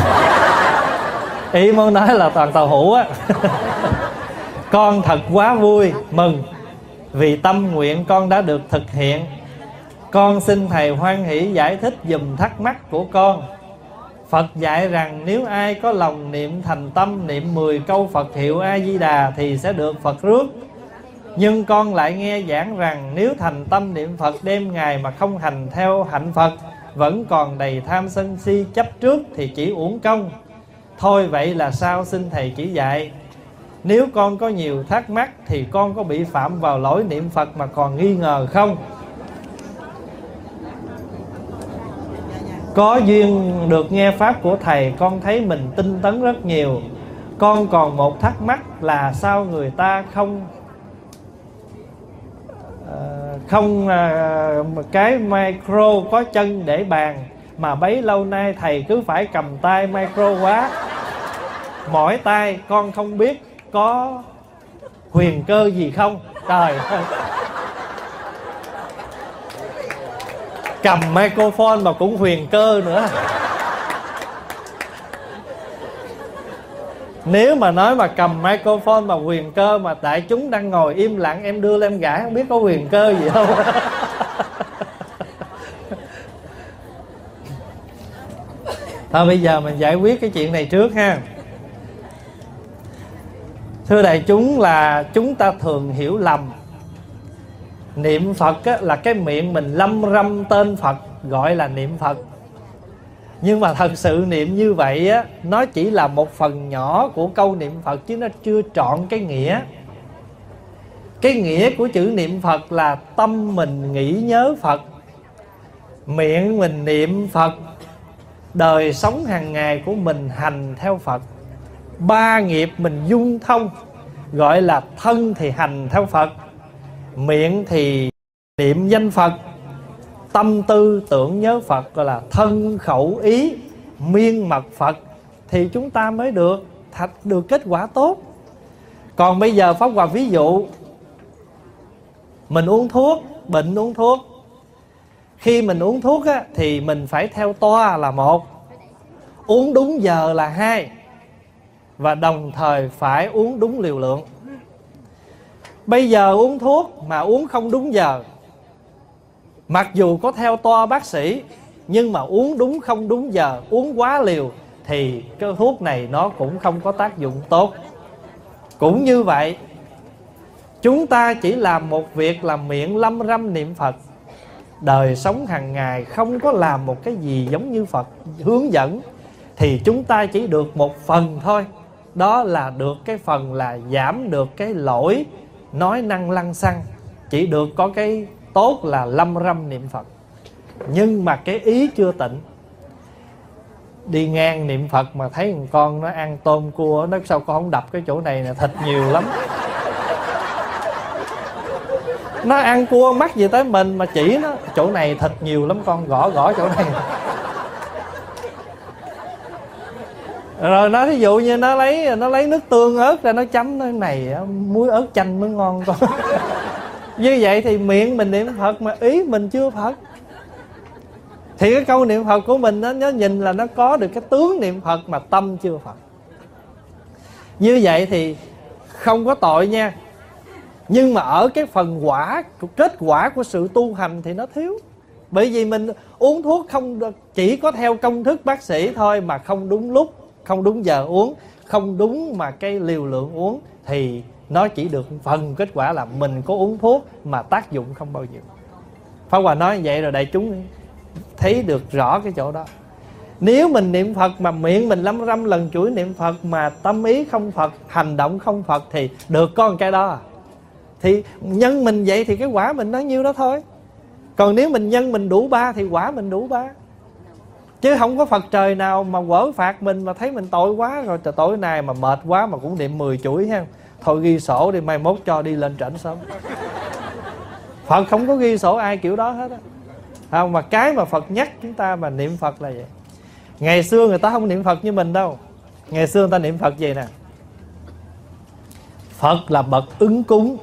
Ý muốn nói là toàn tàu hũ á. Con thật quá vui, mừng vì tâm nguyện con đã được thực hiện. Con xin thầy hoan hỷ giải thích giùm thắc mắc của con. Phật dạy rằng nếu ai có lòng niệm thành tâm, niệm 10 câu Phật hiệu A-di-đà thì sẽ được Phật rước. Nhưng con lại nghe giảng rằng nếu thành tâm niệm Phật đêm ngày mà không hành theo hạnh Phật, vẫn còn đầy tham sân si chấp trước thì chỉ uổng công. Thôi vậy là sao, xin thầy chỉ dạy. Nếu con có nhiều thắc mắc thì con có bị phạm vào lỗi niệm Phật mà còn nghi ngờ không? Có duyên được nghe Pháp của thầy, con thấy mình tinh tấn rất nhiều. Con còn một thắc mắc là sao người ta không cái micro có chân để bàn, mà bấy lâu nay thầy cứ phải cầm tay micro quá. Mỏi tay con không biết có huyền cơ gì không? Trời ơi, cầm microphone mà cũng huyền cơ nữa. Nếu mà nói mà cầm microphone mà huyền cơ, mà đại chúng đang ngồi im lặng em đưa lên em gãi, không biết có huyền cơ gì không. Thôi bây giờ mình giải quyết cái chuyện này trước ha. Thưa đại chúng, là chúng ta thường hiểu lầm niệm Phật á, là cái miệng mình lâm râm tên Phật gọi là niệm Phật. Nhưng mà thật sự niệm như vậy á, nó chỉ là một phần nhỏ của câu niệm Phật, chứ nó chưa trọn cái nghĩa. Cái nghĩa của chữ niệm Phật là tâm mình nghĩ nhớ Phật, miệng mình niệm Phật, đời sống hàng ngày của mình hành theo Phật, ba nghiệp mình dung thông gọi là thân thì hành theo Phật, miệng thì niệm danh Phật, tâm tư tưởng nhớ Phật, gọi là thân khẩu ý miên mật Phật, thì chúng ta mới được kết quả tốt. Còn bây giờ Pháp Hòa ví dụ, mình uống thuốc, bệnh uống thuốc. Khi mình uống thuốc á, thì mình phải theo toa là một, uống đúng giờ là hai, và đồng thời phải uống đúng liều lượng. Bây giờ uống thuốc mà uống không đúng giờ, mặc dù có theo toa bác sĩ, nhưng mà uống đúng không đúng giờ, uống quá liều, thì cái thuốc này nó cũng không có tác dụng tốt. Cũng như vậy, chúng ta chỉ làm một việc là miệng lâm râm niệm Phật, đời sống hàng ngày không có làm một cái gì giống như Phật hướng dẫn, thì chúng ta chỉ được một phần thôi. Đó là được cái phần là giảm được cái lỗi nói năng lăng xăng, chỉ được có cái tốt là lâm râm niệm Phật. Nhưng mà cái ý chưa tịnh. Đi ngang niệm Phật mà thấy một con nó ăn tôm cua, nó sao con không đập cái chỗ này nè, thịt nhiều lắm. Nó ăn cua mắc gì tới mình mà chỉ nó, chỗ này thịt nhiều lắm con, gõ chỗ này. Rồi nó ví dụ như nó lấy nước tương ớt ra nó chấm, nó này muối ớt chanh mới ngon con. Như vậy thì miệng mình niệm Phật mà ý mình chưa Phật, thì cái câu niệm Phật của mình nó nhìn là nó có được cái tướng niệm Phật mà tâm chưa Phật. Như vậy thì không có tội nha. Nhưng mà ở cái phần kết quả của sự tu hành thì nó thiếu. Bởi vì mình uống thuốc không chỉ có theo công thức bác sĩ thôi, mà không đúng lúc, không đúng giờ uống, không đúng mà cái liều lượng uống, thì nó chỉ được phần kết quả là mình có uống thuốc mà tác dụng không bao nhiêu. Pháp Hòa nói vậy rồi đại chúng thấy được rõ cái chỗ đó. Nếu mình niệm Phật mà miệng mình lâm râm lần chuỗi niệm Phật mà tâm ý không Phật, hành động không Phật, thì được có một cái đó. Thì nhân mình vậy thì cái quả mình nó nhiêu đó thôi. Còn nếu mình nhân mình đủ ba thì quả mình đủ ba. Chứ không có Phật trời nào mà quở phạt mình mà thấy mình tội quá rồi, tối nay mà mệt quá mà cũng niệm 10 chuỗi ha, thôi ghi sổ đi, mai mốt cho đi lên trển sớm. Phật không có ghi sổ ai kiểu đó hết á. Không, mà cái mà Phật nhắc chúng ta mà niệm Phật là vậy. Ngày xưa người ta không niệm Phật như mình đâu. Ngày xưa người ta niệm Phật vậy nè: Phật là bậc ứng cúng,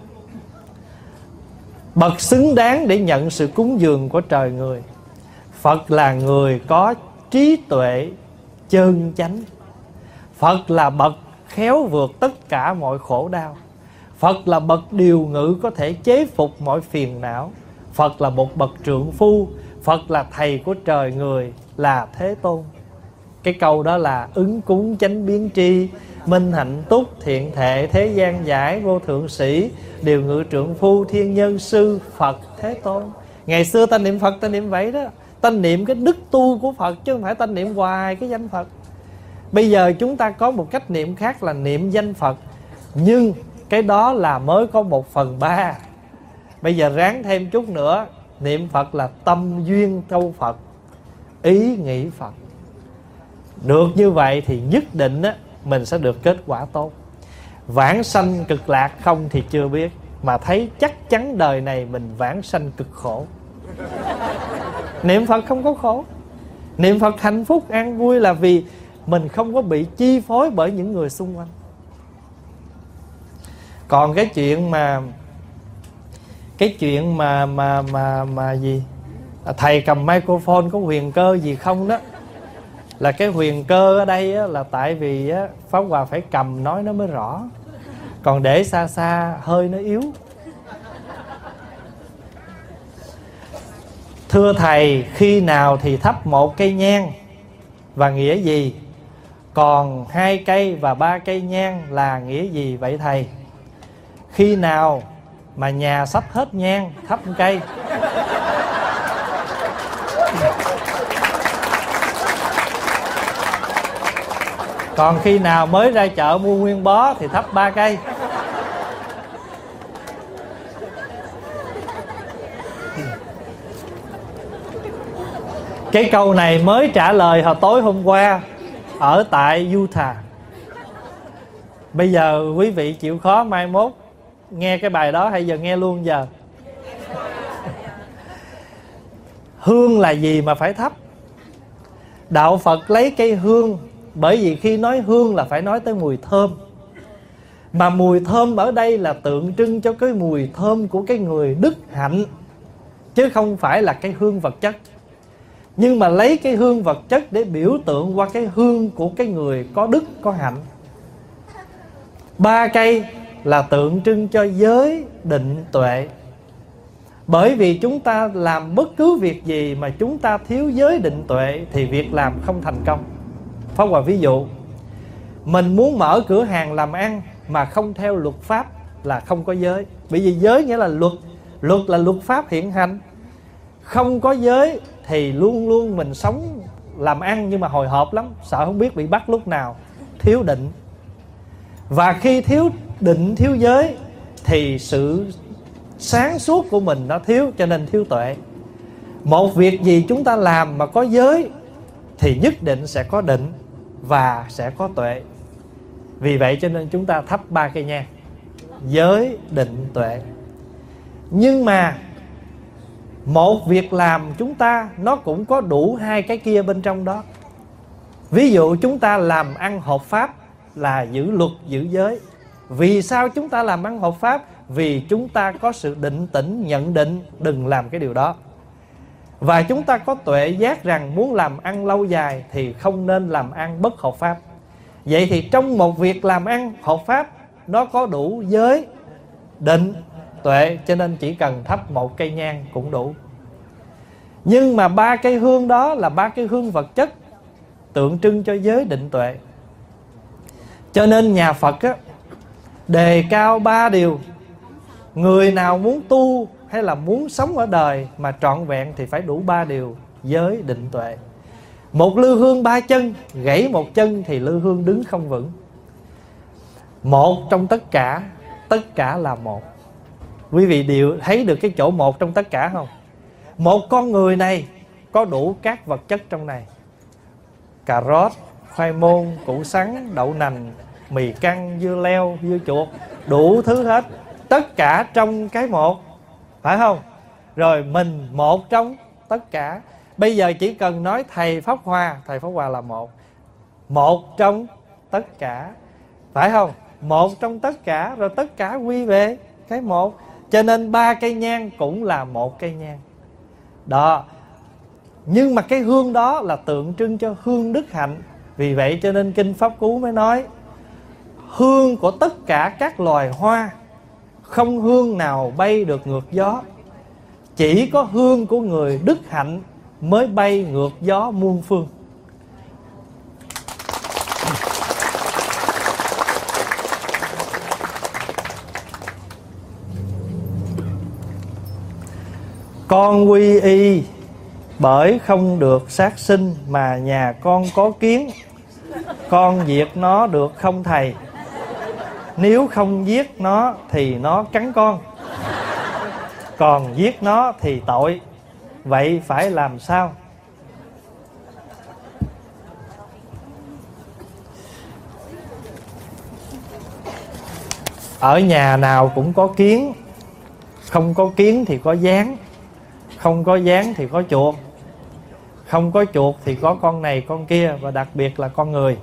bậc xứng đáng để nhận sự cúng dường của trời người. Phật là người có trí tuệ chân chánh. Phật là bậc khéo vượt tất cả mọi khổ đau. Phật là bậc điều ngự có thể chế phục mọi phiền não. Phật là một bậc trượng phu. Phật là thầy của trời người, là Thế Tôn. Cái câu đó là ứng cúng chánh biến tri, minh hạnh túc, thiện thệ, thế gian giải, vô thượng sĩ, điều ngự trượng phu, thiên nhân sư, Phật Thế Tôn. Ngày xưa ta niệm Phật ta niệm vậy đó. Ta niệm cái đức tu của Phật chứ không phải ta niệm hoài cái danh Phật. Bây giờ chúng ta có một cách niệm khác là niệm danh Phật, nhưng cái đó là mới có 1/3. Bây giờ ráng thêm chút nữa. Niệm Phật là tâm duyên câu Phật, ý nghĩ Phật. Được như vậy thì nhất định á, mình sẽ được kết quả tốt. Vãng sanh cực lạc không thì chưa biết, mà thấy chắc chắn đời này mình vãng sanh cực khổ. Niệm Phật không có khổ. Niệm Phật hạnh phúc an vui là vì mình không có bị chi phối bởi những người xung quanh. Còn cái chuyện mà gì thầy cầm microphone có huyền cơ gì không đó, là cái huyền cơ ở đây á, là tại vì á, Pháp Hòa phải cầm nói nó mới rõ, còn để xa xa hơi nó yếu. Thưa thầy, khi nào thì thắp 1 cây nhang và nghĩa gì? Còn 2 cây và 3 cây nhang là nghĩa gì vậy thầy? Khi nào mà nhà sắp hết nhang thắp 1 cây? Còn khi nào mới ra chợ mua nguyên bó thì thắp 3 cây. Cái câu này mới trả lời hồi tối hôm qua ở tại Utah. Bây giờ quý vị chịu khó mai mốt nghe cái bài đó hay giờ nghe luôn giờ. Hương là gì mà phải thắp? Đạo Phật lấy cây hương, bởi vì khi nói hương là phải nói tới mùi thơm. Mà mùi thơm ở đây là tượng trưng cho cái mùi thơm của cái người đức hạnh, chứ không phải là cái hương vật chất. Nhưng mà lấy cái hương vật chất để biểu tượng qua cái hương của cái người có đức, có hạnh. 3 cây là tượng trưng cho giới, định, tuệ. Bởi vì chúng ta làm bất cứ việc gì mà chúng ta thiếu giới, định, tuệ thì việc làm không thành công. Pháp Hòa ví dụ, mình muốn mở cửa hàng làm ăn mà không theo luật pháp là không có giới. Bởi vì giới nghĩa là luật, luật là luật pháp hiện hành. Không có giới thì luôn luôn mình sống làm ăn nhưng mà hồi hộp lắm, sợ không biết bị bắt lúc nào, thiếu định. Và khi thiếu định, thiếu giới thì sự sáng suốt của mình nó thiếu, cho nên thiếu tuệ. Một việc gì chúng ta làm mà có giới thì nhất định sẽ có định và sẽ có tuệ. Vì vậy cho nên chúng ta thắp 3 cây nhang: giới, định, tuệ. Nhưng mà một việc làm chúng ta nó cũng có đủ 2 cái kia bên trong đó. Ví dụ chúng ta làm ăn hợp pháp là giữ luật, giữ giới. Vì sao chúng ta làm ăn hợp pháp? Vì chúng ta có sự định tĩnh, nhận định đừng làm cái điều đó. Và chúng ta có tuệ giác rằng muốn làm ăn lâu dài thì không nên làm ăn bất hợp pháp. Vậy thì trong một việc làm ăn hợp pháp, nó có đủ giới, định, tuệ, cho nên chỉ cần thắp 1 cây nhang cũng đủ. Nhưng mà 3 cây hương đó là 3 cây hương vật chất, tượng trưng cho giới, định, tuệ. Cho nên nhà Phật á, đề cao 3 điều. Người nào muốn tu hay là muốn sống ở đời mà trọn vẹn thì phải đủ 3 điều: giới, định, tuệ. Một lư hương 3 chân, gãy 1 chân thì lư hương đứng không vững. Một trong tất cả là một. Quý vị đều thấy được cái chỗ một trong tất cả không? Một con người này có đủ các vật chất trong này. cà rốt, khoai môn, củ sắn, đậu nành, mì căng, dưa leo, dưa chuột, đủ thứ hết. Tất cả trong cái một, phải không? Rồi mình một trong tất cả. Bây giờ chỉ cần nói thầy Pháp Hòa, thầy Pháp Hòa là một trong tất cả, phải không? Một trong tất cả, rồi tất cả quy về cái một. Cho nên 3 cây nhang cũng là một cây nhang đó. Nhưng mà cái hương đó là tượng trưng cho hương đức hạnh. Vì vậy cho nên Kinh Pháp Cú mới nói hương của tất cả các loài hoa, không hương nào bay được ngược gió. Chỉ có hương của người đức hạnh mới bay ngược gió muôn phương. Con quy y bởi không được sát sinh, mà nhà con có kiến, con diệt nó được không thầy? Nếu không giết nó thì nó cắn con, còn giết nó thì tội. Vậy phải làm sao? Ở nhà nào cũng có kiến. Không có kiến thì có gián, không có gián thì có chuột, không có chuột thì có con này con kia, và đặc biệt là con người.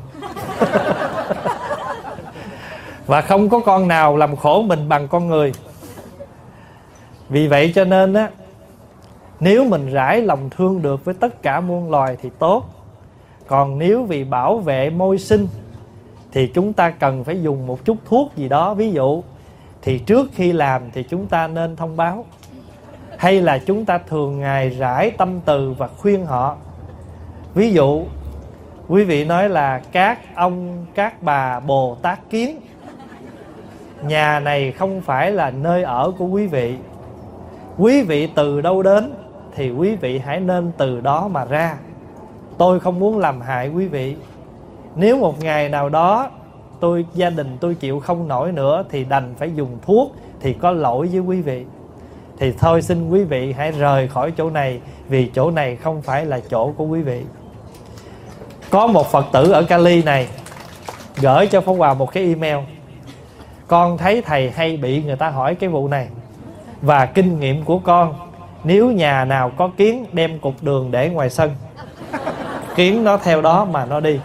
Và không có con nào làm khổ mình bằng con người. Vì vậy cho nên á, nếu mình rải lòng thương được với tất cả muôn loài thì tốt. Còn nếu vì bảo vệ môi sinh thì chúng ta cần phải dùng một chút thuốc gì đó. Ví dụ thì trước khi làm thì chúng ta nên thông báo, hay là chúng ta thường ngày rải tâm từ và khuyên họ. Ví dụ quý vị nói là các ông các bà Bồ Tát Kiến, nhà này không phải là nơi ở của quý vị. Quý vị từ đâu đến thì quý vị hãy nên từ đó mà ra. Tôi không muốn làm hại quý vị. Nếu một ngày nào đó gia đình tôi chịu không nổi nữa thì đành phải dùng thuốc, thì có lỗi với quý vị. Thì thôi xin quý vị hãy rời khỏi chỗ này, vì chỗ này không phải là chỗ của quý vị. Có một Phật tử ở Cali này gửi cho Pháp Hòa một cái email. Con thấy thầy hay bị người ta hỏi cái vụ này, và kinh nghiệm của con, nếu nhà nào có kiến đem cục đường để ngoài sân, kiến nó theo đó mà nó đi.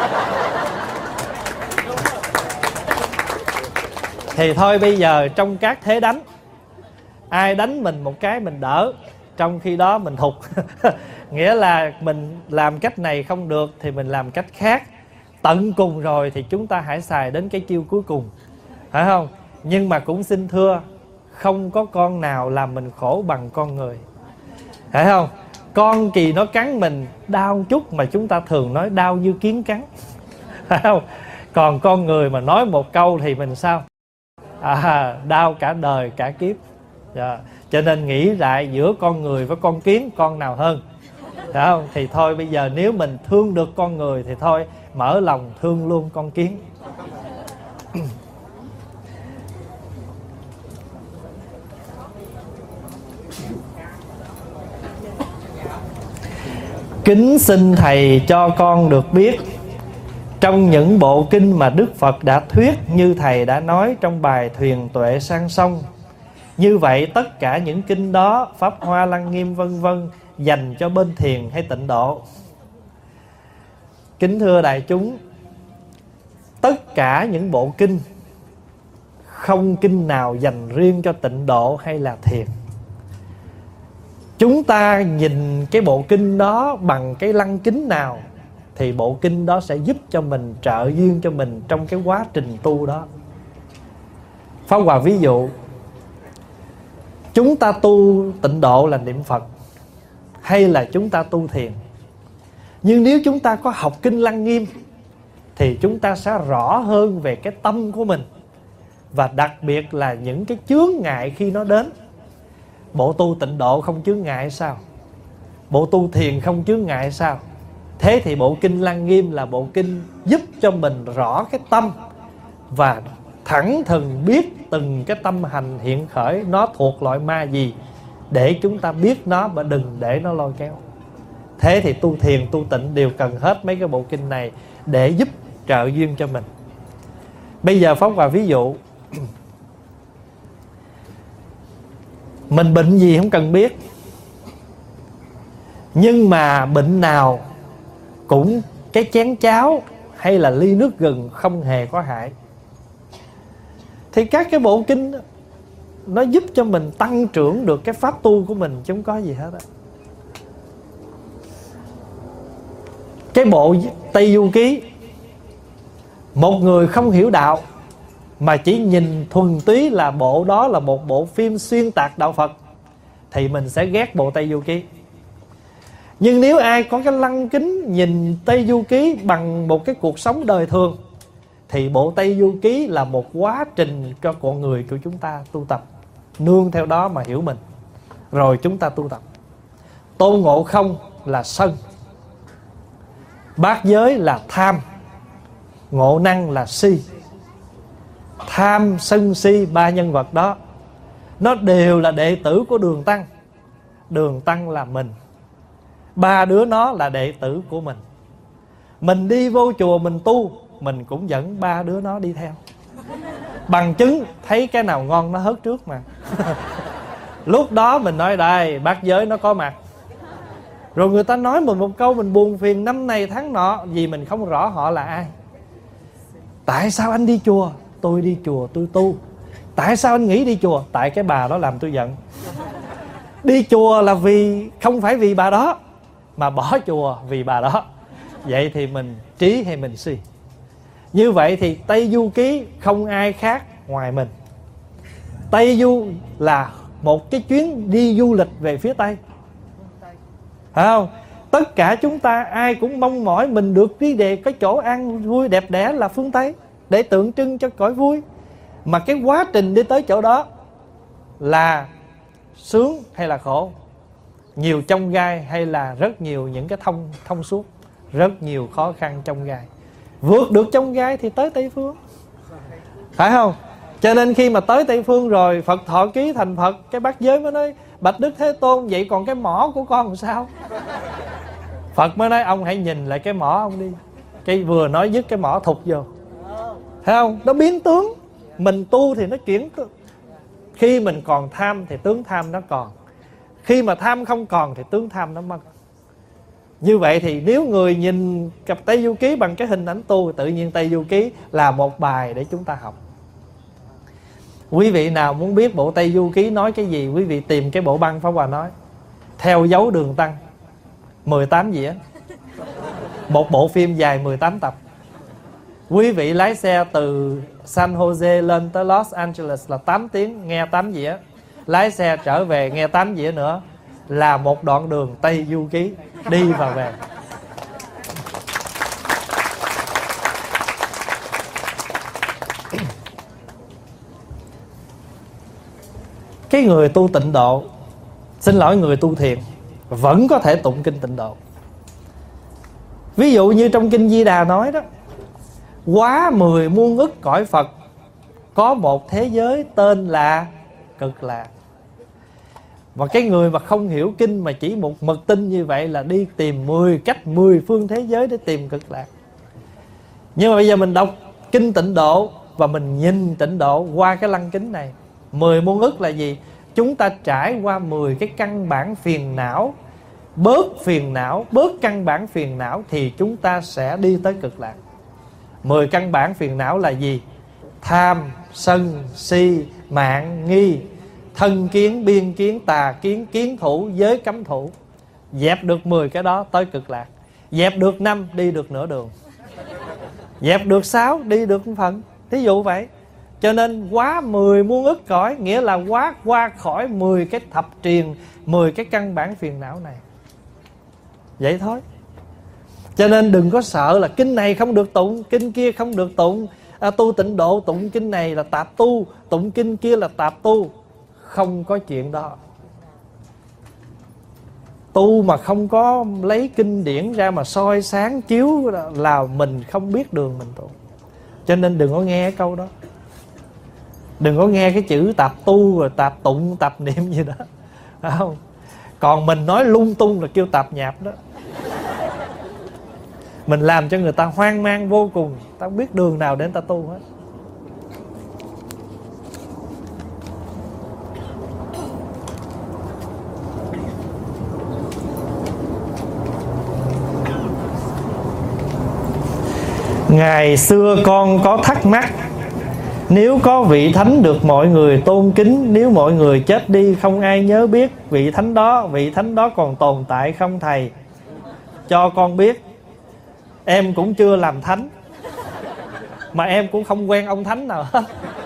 Thì thôi bây giờ trong các thế đánh, ai đánh mình một cái mình đỡ, trong khi đó mình thục. Nghĩa là mình làm cách này không được thì mình làm cách khác. Tận cùng rồi thì chúng ta hãy xài đến cái chiêu cuối cùng, phải không? Nhưng mà cũng xin thưa, không có con nào làm mình khổ bằng con người, phải không? Con kỳ nó cắn mình đau chút mà chúng ta thường nói đau như kiến cắn, phải không? Còn con người mà nói một câu thì mình sao? Đau cả đời cả kiếp. Cho nên nghĩ lại giữa con người với con kiến, con nào hơn, phải không? Thì thôi bây giờ nếu mình thương được con người thì thôi mở lòng thương luôn con kiến. Kính xin thầy cho con được biết, trong những bộ kinh mà Đức Phật đã thuyết như thầy đã nói trong bài Thuyền Tuệ sang sông, như vậy tất cả những kinh đó, Pháp Hoa, Lăng Nghiêm vân vân, dành cho bên thiền hay tịnh độ? Kính thưa đại chúng, tất cả những bộ kinh, không kinh nào dành riêng cho tịnh độ hay là thiền. Chúng ta nhìn cái bộ kinh đó bằng cái lăng kính nào thì bộ kinh đó sẽ giúp cho mình, trợ duyên cho mình trong cái quá trình tu đó. Pháp Hòa ví dụ, chúng ta tu tịnh độ là niệm Phật, hay là chúng ta tu thiền. Nhưng nếu chúng ta có học kinh Lăng Nghiêm thì chúng ta sẽ rõ hơn về cái tâm của mình, và đặc biệt là những cái chướng ngại khi nó đến. Bộ tu tịnh độ không chướng ngại sao? Bộ tu thiền không chướng ngại sao? Thế thì bộ kinh Lăng Nghiêm là bộ kinh giúp cho mình rõ cái tâm, và thẳng thừng biết từng cái tâm hành hiện khởi nó thuộc loại ma gì, để chúng ta biết nó và đừng để nó lôi kéo. Thế thì tu thiền, tu tịnh đều cần hết mấy cái bộ kinh này để giúp trợ duyên cho mình. Bây giờ Pháp Hòa ví dụ, mình bệnh gì không cần biết, nhưng mà bệnh nào cũng cái chén cháo hay là ly nước gừng không hề có hại. Thì các cái bộ kinh đó, nó giúp cho mình tăng trưởng được cái pháp tu của mình, chứ không có gì hết á. Cái bộ Tây Du Ký, một người không hiểu đạo mà chỉ nhìn thuần túy là bộ đó là một bộ phim xuyên tạc đạo Phật thì mình sẽ ghét bộ Tây Du Ký. Nhưng nếu ai có cái lăng kính nhìn Tây Du Ký bằng một cái cuộc sống đời thường thì bộ Tây Du Ký là một quá trình cho con người của chúng ta tu tập, nương theo đó mà hiểu mình, rồi chúng ta tu tập. Tôn Ngộ Không là sân, Bát Giới là tham, Ngộ Năng là si. Tham, sân, si, ba nhân vật đó nó đều là đệ tử của Đường Tăng. Đường Tăng là mình, ba đứa nó là đệ tử của mình. Mình đi vô chùa mình tu, mình cũng dẫn ba đứa nó đi theo. Bằng chứng thấy cái nào ngon nó hớt trước mà. Lúc đó mình nói đây, Bát Giới nó có mặt. Rồi người ta nói mình một câu mình buồn phiền năm này tháng nọ, vì mình không rõ họ là ai. Tại sao anh đi chùa? Tôi đi chùa tôi tu. Tại sao anh nghĩ đi chùa? Tại cái bà đó làm tôi giận. Đi chùa là vì không phải vì bà đó, mà bỏ chùa vì bà đó. Vậy thì mình trí hay mình si? Như vậy thì Tây Du Ký không ai khác ngoài mình. Tây Du là một cái chuyến đi du lịch về phía Tây, phải không? Tất cả chúng ta ai cũng mong mỏi mình được đi về cái chỗ an vui đẹp đẽ là phương Tây, để tượng trưng cho cõi vui. Mà cái quá trình đi tới chỗ đó là sướng hay là khổ, nhiều chông gai hay là rất nhiều những cái thông suốt, rất nhiều khó khăn chông gai. Vượt được chông gai thì tới Tây Phương, phải không? Cho nên khi mà tới Tây Phương rồi, Phật thọ ký thành Phật, cái Bát Giới mới nói: bạch Đức Thế Tôn, vậy còn cái mỏ của con làm sao? Phật mới nói: ông hãy nhìn lại cái mỏ ông đi. Cái vừa nói dứt cái mỏ thụt vô, thấy không? Nó biến tướng. Mình tu thì nó chuyển. Khi mình còn tham thì tướng tham nó còn, khi mà tham không còn thì tướng tham nó mất. Như vậy thì nếu người nhìn cặp Tây Du Ký bằng cái hình ảnh tu, tự nhiên Tây Du Ký là một bài để chúng ta học. Quý vị nào muốn biết bộ Tây Du Ký nói cái gì, quý vị tìm cái bộ băng Pháp Hòa nói Theo Dấu Đường Tăng, 18 dĩa, một bộ phim dài 18 tập. Quý vị lái xe từ San Jose lên tới Los Angeles là 8 tiếng, nghe 8 dĩa. Lái xe trở về nghe 8 dĩa nữa, là một đoạn đường Tây Du Ký, đi và về. Cái người tu tịnh độ, xin lỗi, người tu thiền vẫn có thể tụng kinh tịnh độ. Ví dụ như trong kinh Di Đà nói đó, quá 10 muôn ức cõi Phật có một thế giới tên là Cực Lạc. Và cái người mà không hiểu kinh mà chỉ một mực tin như vậy là đi tìm 10 cách 10 phương thế giới để tìm Cực Lạc. Nhưng mà bây giờ mình đọc kinh tịnh độ và mình nhìn tịnh độ qua cái lăng kính này. 10 muôn ức là gì? Chúng ta trải qua 10 cái căn bản phiền não, bớt phiền não, bớt căn bản phiền não thì chúng ta sẽ đi tới Cực Lạc. 10 căn bản phiền não là gì? Tham, sân, si, mạn, nghi, thân kiến, biên kiến, tà kiến, kiến thủ, giới cấm thủ. Dẹp được 10 cái đó tới Cực Lạc. Dẹp được 5 đi được nửa đường, dẹp được 6 đi được một phần. Thí dụ vậy. Cho nên quá 10 muôn ức cõi nghĩa là quá qua khỏi 10 cái thập triền, 10 cái căn bản phiền não này. Vậy thôi. Cho nên đừng có sợ là kinh này không được tụng, kinh kia không được tụng, tu tịnh độ tụng kinh này là tạp tu, tụng kinh kia là tạp tu. Không có chuyện đó. Tu mà không có lấy kinh điển ra mà soi sáng chiếu là mình không biết đường mình tu. Cho nên đừng có nghe cái câu đó. Đừng có nghe cái chữ tạp tu rồi tạp tụng, tạp niệm gì đó, phải không? Còn mình nói lung tung là kêu tạp nhạp đó. Mình làm cho người ta hoang mang vô cùng, ta không biết đường nào để người ta tu hết. Ngày xưa con có thắc mắc, nếu có vị thánh được mọi người tôn kính, nếu mọi người chết đi không ai nhớ biết vị thánh đó còn tồn tại không thầy? Cho con biết. Em cũng chưa làm thánh, mà em cũng không quen ông thánh nào hết.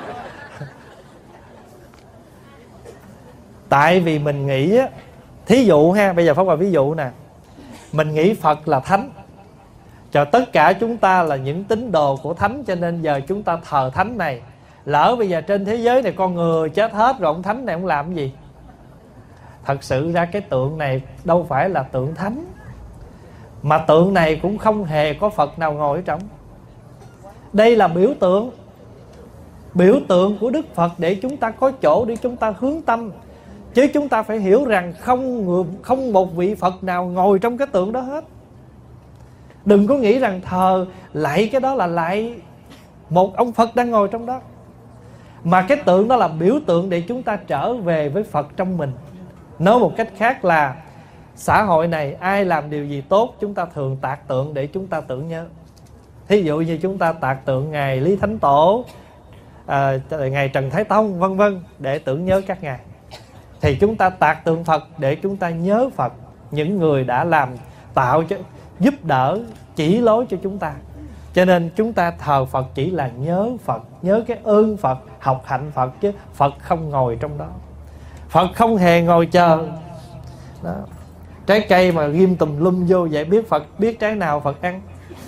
Tại vì mình nghĩ á, thí dụ ha, bây giờ Pháp Hòa ví dụ nè, mình nghĩ Phật là thánh, cho tất cả chúng ta là những tín đồ của thánh, cho nên giờ chúng ta thờ thánh này. Lỡ bây giờ trên thế giới này con người chết hết rồi, ông thánh này ông làm cái gì? Thật sự ra cái tượng này đâu phải là tượng thánh, mà tượng này cũng không hề có Phật nào ngồi ở trong. Đây là biểu tượng, biểu tượng của Đức Phật để chúng ta có chỗ để chúng ta hướng tâm. Chứ chúng ta phải hiểu rằng không một vị Phật nào ngồi trong cái tượng đó hết. Đừng có nghĩ rằng thờ lạy cái đó là lạy một ông Phật đang ngồi trong đó, mà cái tượng đó là biểu tượng để chúng ta trở về với Phật trong mình. Nói một cách khác là xã hội này ai làm điều gì tốt chúng ta thường tạc tượng để chúng ta tưởng nhớ. Thí dụ như chúng ta tạc tượng Ngài Lý Thánh Tổ, Ngài Trần Thái Tông vân vân để tưởng nhớ các ngài. Thì chúng ta tạc tượng Phật để chúng ta nhớ Phật, những người đã làm tạo cho, giúp đỡ, chỉ lối cho chúng ta. Cho nên chúng ta thờ Phật chỉ là nhớ Phật, nhớ cái ơn Phật, học hạnh Phật, chứ Phật không ngồi trong đó. Phật không hề ngồi chờ đó. Trái cây mà ghim tùm lum vô vậy, biết trái nào Phật ăn.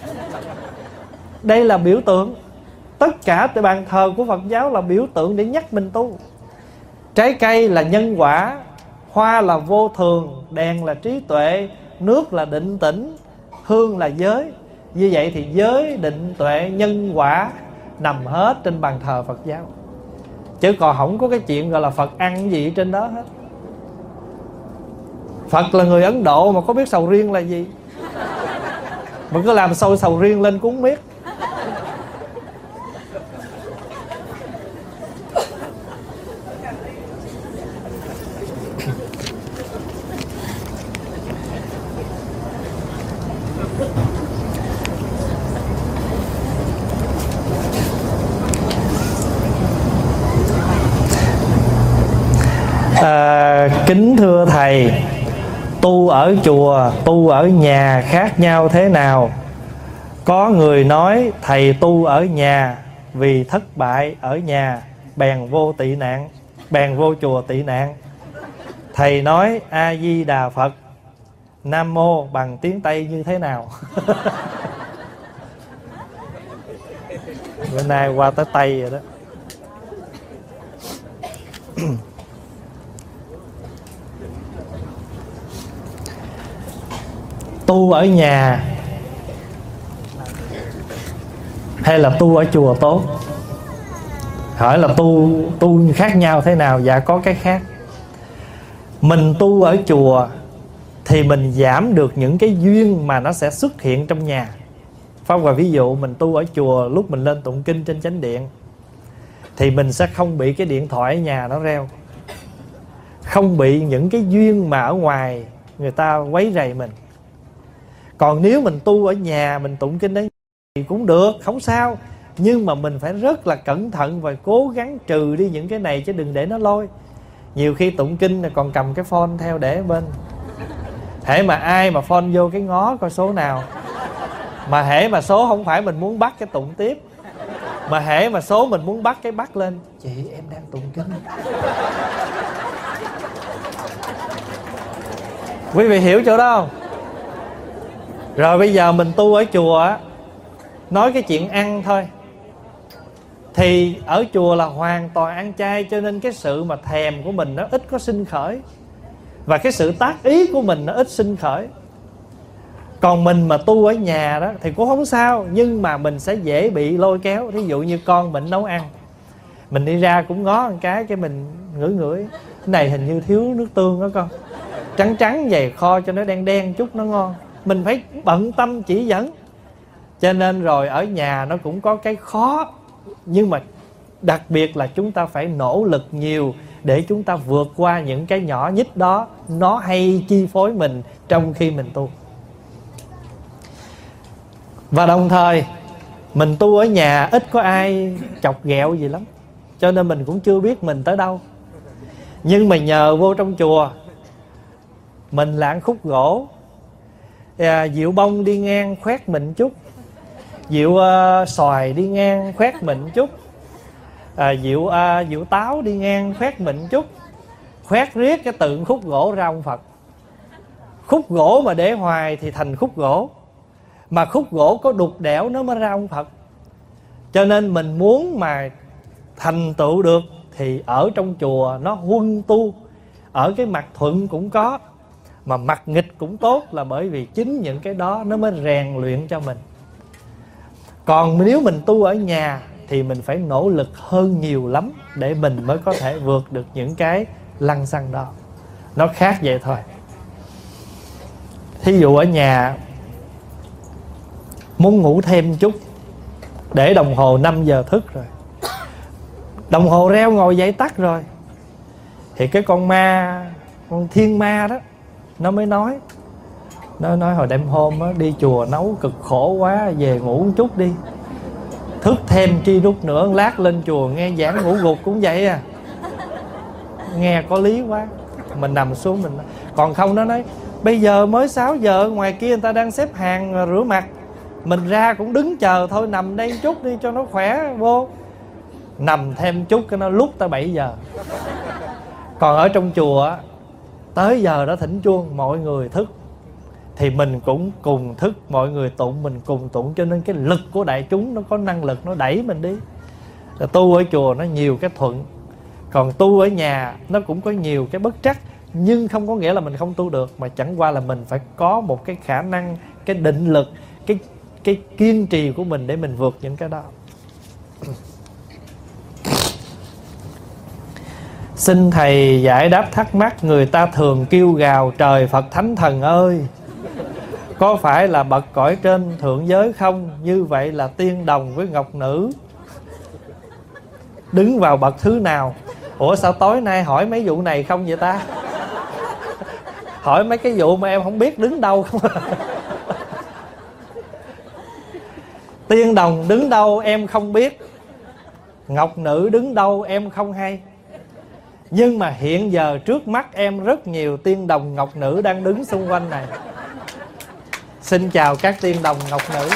Đây là biểu tượng. Tất cả từ bàn thờ của Phật giáo là biểu tượng để nhắc mình tu. Trái cây là nhân quả, hoa là vô thường, đèn là trí tuệ, nước là định tĩnh, hương là giới. Như vậy thì giới, định tuệ, nhân quả nằm hết trên bàn thờ Phật giáo. Chứ còn không có cái chuyện gọi là Phật ăn gì trên đó hết. Phật là người Ấn Độ mà có biết sầu riêng là gì. Mà cứ làm sầu riêng lên cúng miết. Kính thưa thầy, tu ở chùa, tu ở nhà khác nhau thế nào? Có người nói thầy tu ở nhà vì thất bại ở nhà, bèn vô chùa tị nạn. Thầy nói A Di Đà Phật, Nam Mô bằng tiếng Tây như thế nào? Bữa nay qua tới Tây rồi đó. Tu ở nhà hay là tu ở chùa tốt? Hỏi là tu khác nhau thế nào? Dạ có cái khác. Mình tu ở chùa thì mình giảm được những cái duyên mà nó sẽ xuất hiện trong nhà. Pháp Hòa ví dụ mình tu ở chùa, lúc mình lên tụng kinh trên chánh điện thì mình sẽ không bị cái điện thoại ở nhà nó reo, không bị những cái duyên mà ở ngoài người ta quấy rầy mình. Còn nếu mình tu ở nhà, mình tụng kinh đấy thì cũng được, không sao. Nhưng mà mình phải rất là cẩn thận và cố gắng trừ đi những cái này, chứ đừng để nó lôi. Nhiều khi tụng kinh là còn cầm cái phone theo để bên. Hễ mà ai mà phone vô cái ngó coi số nào, mà hễ mà số không phải mình muốn bắt cái tụng tiếp, mà hễ mà số mình muốn bắt cái bắt lên. Chị em đang tụng kinh. Quý vị hiểu chỗ đó không? Rồi bây giờ mình tu ở chùa á, nói cái chuyện ăn thôi, thì ở chùa là hoàn toàn ăn chay, cho nên cái sự mà thèm của mình nó ít có sinh khởi, và cái sự tác ý của mình nó ít sinh khởi. Còn mình mà tu ở nhà đó thì cũng không sao, nhưng mà mình sẽ dễ bị lôi kéo. Thí dụ như con mình nấu ăn, mình đi ra cũng ngó một cái mình ngửi cái này hình như thiếu nước tương đó con, trắng trắng vậy kho cho nó đen đen chút nó ngon. Mình phải bận tâm chỉ dẫn. Cho nên rồi ở nhà nó cũng có cái khó, nhưng mà đặc biệt là chúng ta phải nỗ lực nhiều để chúng ta vượt qua những cái nhỏ nhít đó. Nó hay chi phối mình trong khi mình tu. Và đồng thời mình tu ở nhà ít có ai chọc ghẹo gì lắm, cho nên mình cũng chưa biết mình tới đâu. Nhưng mà nhờ vô trong chùa, mình là ăn khúc gỗ, Diệu bông đi ngang khoét mình chút, Diệu xoài đi ngang khoét mình chút, Diệu táo đi ngang khoét mình chút, khoét riết cái tượng khúc gỗ ra ông Phật. Khúc gỗ mà để hoài thì thành khúc gỗ, mà khúc gỗ có đục đẽo nó mới ra ông Phật. Cho nên mình muốn mà thành tựu được thì ở trong chùa nó huân tu. Ở cái mặt thuận cũng có, mà mặt nghịch cũng tốt, là bởi vì chính những cái đó nó mới rèn luyện cho mình. Còn nếu mình tu ở nhà thì mình phải nỗ lực hơn nhiều lắm để mình mới có thể vượt được những cái lăng xăng đó. Nó khác vậy thôi. Thí dụ ở nhà muốn ngủ thêm chút, để đồng hồ 5 giờ thức rồi, đồng hồ reo ngồi dậy tắt rồi, thì cái con ma, con thiên ma đó, nó mới nói. Nó nói hồi đêm hôm á, đi chùa nấu cực khổ quá, về ngủ một chút đi. Thức thêm chi chút nữa, lát lên chùa nghe giảng ngủ gục cũng vậy à. Nghe có lý quá. Mình nằm xuống mình. Còn không nó nói bây giờ mới 6 giờ, ngoài kia người ta đang xếp hàng rửa mặt, mình ra cũng đứng chờ thôi, nằm đây chút đi cho nó khỏe vô. Nằm thêm chút cái nó lúc tới 7 giờ. Còn ở trong chùa tới giờ đó thỉnh chuông, mọi người thức thì mình cũng cùng thức, mọi người tụng mình cùng tụng. Cho nên cái lực của đại chúng nó có năng lực, nó đẩy mình đi. Tu ở chùa nó nhiều cái thuận, còn tu ở nhà nó cũng có nhiều cái bất trắc. Nhưng không có nghĩa là mình không tu được, mà chẳng qua là mình phải có một cái khả năng, cái định lực, cái kiên trì của mình để mình vượt những cái đó. Xin thầy giải đáp thắc mắc, người ta thường kêu gào trời Phật Thánh Thần ơi, có phải là bậc cõi trên thượng giới không? Như vậy là tiên đồng với ngọc nữ đứng vào bậc thứ nào? Ủa sao tối nay hỏi mấy vụ này không vậy ta? Hỏi mấy cái vụ mà em không biết đứng đâu không? Tiên đồng đứng đâu em không biết, ngọc nữ đứng đâu em không hay. Nhưng mà hiện giờ trước mắt em rất nhiều tiên đồng ngọc nữ đang đứng xung quanh này. Xin chào các tiên đồng ngọc nữ.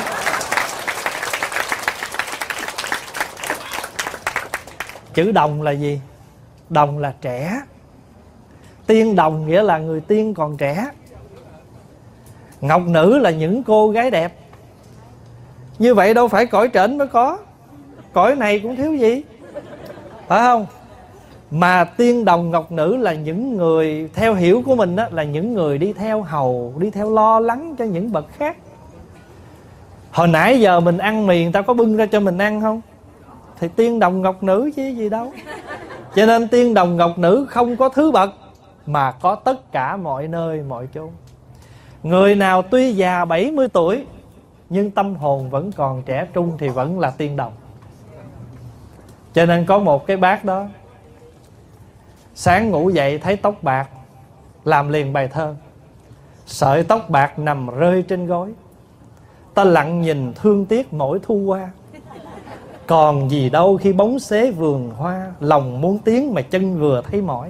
Chữ đồng là gì? Đồng là trẻ. Tiên đồng nghĩa là người tiên còn trẻ. Ngọc nữ là những cô gái đẹp. Như vậy đâu phải cõi trển mới có, cõi này cũng thiếu gì, phải không? Mà tiên đồng ngọc nữ là những người, theo hiểu của mình đó, là những người đi theo hầu, đi theo lo lắng cho những bậc khác. Hồi nãy giờ mình ăn mì, người ta có bưng ra cho mình ăn không? Thì tiên đồng ngọc nữ chứ gì đâu. Cho nên tiên đồng ngọc nữ không có thứ bậc, mà có tất cả mọi nơi mọi chốn. Người nào tuy già 70 tuổi nhưng tâm hồn vẫn còn trẻ trung thì vẫn là tiên đồng. Cho nên có một cái bác đó, sáng ngủ dậy thấy tóc bạc, làm liền bài thơ: sợi tóc bạc nằm rơi trên gối, ta lặng nhìn thương tiếc mỗi thu qua. Còn gì đâu khi bóng xế vườn hoa, lòng muốn tiến mà chân vừa thấy mỏi.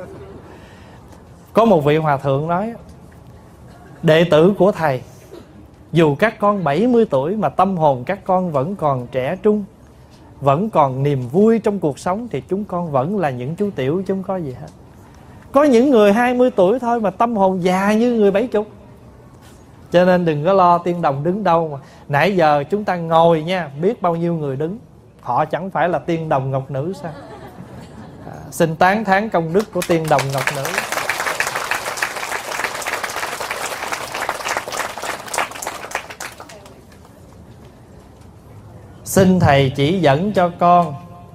Có một vị hòa thượng nói: đệ tử của thầy, dù các con 70 tuổi mà tâm hồn các con vẫn còn trẻ trung, vẫn còn niềm vui trong cuộc sống, thì chúng con vẫn là những chú tiểu chứ không có gì hết. Có những người 20 tuổi thôi mà tâm hồn già như người 70. Cho nên đừng có lo tiên đồng đứng đâu. Mà nãy giờ chúng ta ngồi nha, biết bao nhiêu người đứng, họ chẳng phải là tiên đồng ngọc nữ sao? Xin tán thán công đức của tiên đồng ngọc nữ. Xin thầy chỉ dẫn cho con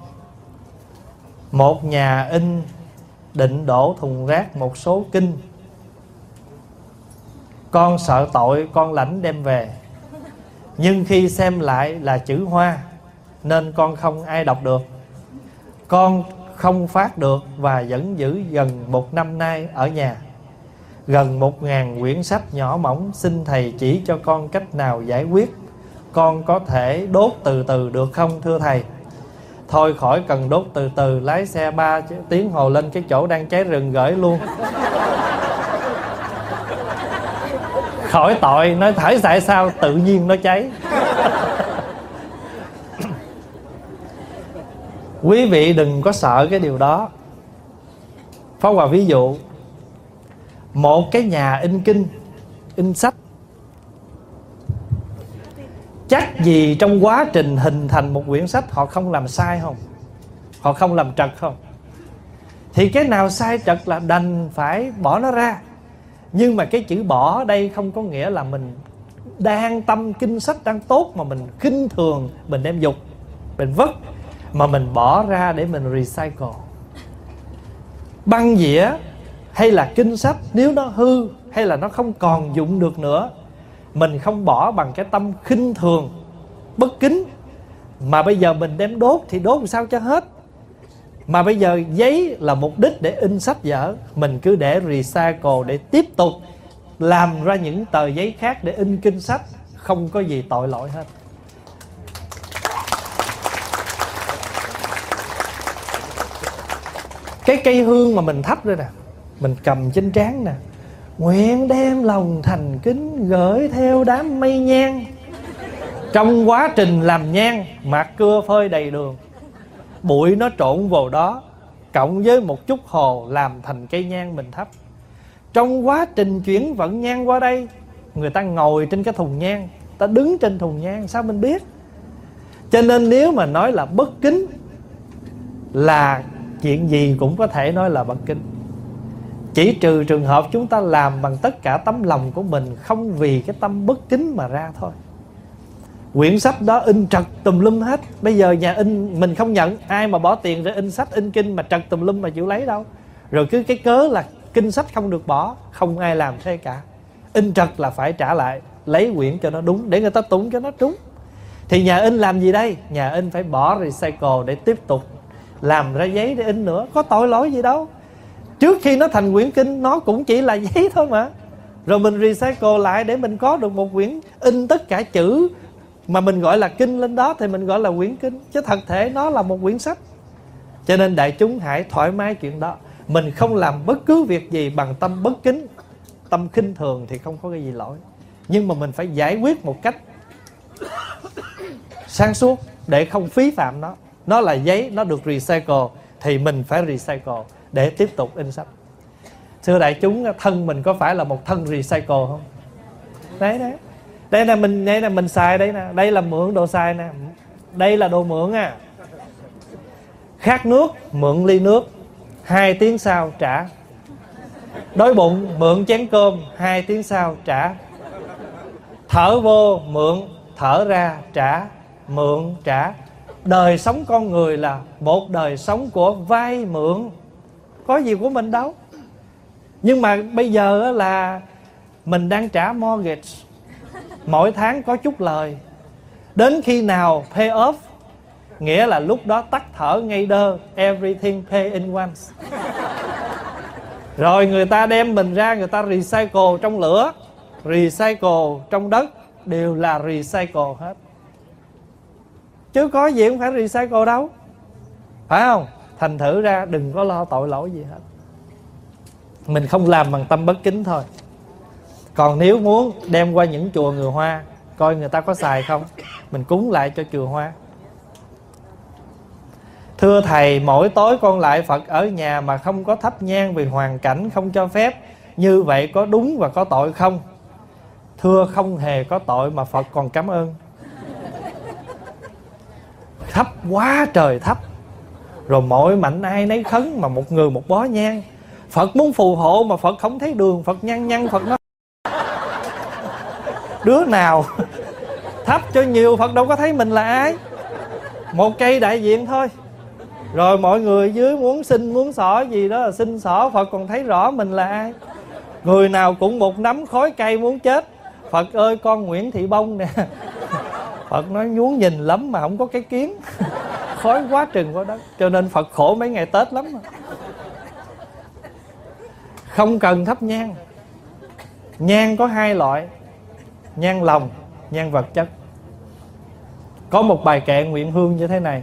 một nhà in định đổ thùng rác một số kinh. Con sợ tội, con lãnh đem về. nhưng khi xem lại là chữ Hoa, nên con không ai đọc được. Con không phát được và vẫn giữ gần 1 năm nay ở nhà. Gần 1000 quyển sách nhỏ mỏng, xin thầy chỉ cho con cách nào giải quyết. Con có thể đốt từ từ được không thưa thầy? Thôi khỏi cần đốt từ từ, lái xe 3 tiếng hồ lên cái chỗ đang cháy rừng gửi luôn. Khỏi tội, nói thử tại sao tự nhiên nó cháy. Quý vị đừng có sợ cái điều đó. Pháp Hòa ví dụ, một cái nhà in kinh, in sách, chắc gì trong quá trình hình thành một quyển sách họ không làm sai không? Họ không làm trật không? Thì cái nào sai trật là đành phải bỏ nó ra. Nhưng mà cái chữ bỏ đây không có nghĩa là mình đang tâm kinh sách đang tốt mà mình khinh thường, mình đem dục, mình vứt, mà mình bỏ ra để mình recycle. Băng dĩa hay là kinh sách, nếu nó hư hay là nó không còn dụng được nữa, mình không bỏ bằng cái tâm khinh thường, bất kính, mà bây giờ mình đem đốt thì đốt làm sao cho hết. Mà bây giờ giấy là mục đích để in sách vở, mình cứ để recycle để tiếp tục làm ra những tờ giấy khác để in kinh sách, không có gì tội lỗi hết. Cái cây hương mà mình thắp đây nè, mình cầm trên trán nè, nguyện đem lòng thành kính gửi theo đám mây nhang. Trong quá trình làm nhang, mạt cưa phơi đầy đường, bụi nó trộn vào đó, cộng với một chút hồ làm thành cây nhang mình thắp. Trong quá trình chuyển vận nhang qua đây, người ta ngồi trên cái thùng nhang, ta đứng trên thùng nhang, sao mình biết? Cho nên nếu mà nói là bất kính, là chuyện gì cũng có thể nói là bất kính. Chỉ trừ trường hợp chúng ta làm bằng tất cả tấm lòng của mình, không vì cái tâm bất kính mà ra thôi. Quyển sách đó in trật tùm lum hết. Bây giờ nhà in mình không nhận, ai mà bỏ tiền để in sách in kinh mà trật tùm lum mà chịu lấy đâu. Rồi cứ cái cớ là kinh sách không được bỏ, không ai làm thế cả. In trật là phải trả lại, lấy quyển cho nó đúng, để người ta tụng cho nó trúng. Thì nhà in làm gì đây? Nhà in phải bỏ recycle để tiếp tục làm ra giấy để in nữa. Có tội lỗi gì đâu. Trước khi nó thành quyển kinh, nó cũng chỉ là giấy thôi mà. Rồi mình recycle lại để mình có được một quyển in tất cả chữ mà mình gọi là kinh lên đó, thì mình gọi là quyển kinh. Chứ thật thể nó là một quyển sách. Cho nên đại chúng hãy thoải mái chuyện đó. Mình không làm bất cứ việc gì bằng tâm bất kính, tâm khinh thường thì không có cái gì lỗi. Nhưng mà mình phải giải quyết một cách sáng suốt để không phí phạm nó. Nó là giấy, nó được recycle thì mình phải recycle để tiếp tục in sách. Thưa đại chúng, thân mình có phải là một thân recycle không? Đấy đấy. Đây là mình xài đây nè, đây là mượn đồ xài nè. Đây là đồ mượn à. Khát nước, mượn ly nước, 2 tiếng sau trả. Đói bụng, mượn chén cơm, 2 tiếng sau trả. Thở vô, mượn, thở ra, trả. Mượn, trả. Đời sống con người là một đời sống của vay mượn, có gì của mình đâu. Nhưng mà bây giờ là mình đang trả mortgage, mỗi tháng có chút lời. Đến khi nào pay off, nghĩa là lúc đó tắt thở ngay đơ, everything pay in once. Rồi người ta đem mình ra, người ta recycle trong lửa, recycle trong đất, đều là recycle hết. Chứ có gì cũng phải recycle đâu, phải không? Thành thử ra đừng có lo tội lỗi gì hết. Mình không làm bằng tâm bất kính thôi. Còn nếu muốn đem qua những chùa người Hoa, coi người ta có xài không, mình cúng lại cho chùa Hoa. Thưa thầy, mỗi tối con lại Phật ở nhà mà không có thắp nhang vì hoàn cảnh không cho phép, như vậy có đúng và có tội không? Thưa không hề có tội, mà Phật còn cảm ơn. Thắp quá trời thắp, rồi mỗi mạnh ai nấy khấn, mà một người một bó nhang. Phật muốn phù hộ mà Phật không thấy đường, Phật nhăn nhăn, Phật nói đứa nào thắp cho nhiều, Phật đâu có thấy mình là ai. Một cây đại diện thôi. Rồi mọi người dưới muốn xin muốn xỏ gì đó là xin xỏ, Phật còn thấy rõ mình là ai. Người nào cũng một nắm khói cây muốn chết, Phật ơi con Nguyễn Thị Bông nè, Phật nói nhuốm nhìn lắm mà không có cái kiến. Khói quá trừng quá đất. Cho nên Phật khổ mấy ngày Tết lắm mà. Không cần thắp nhang. Nhang có hai loại: nhang lòng, nhang vật chất. Có một bài kệ nguyện hương như thế này: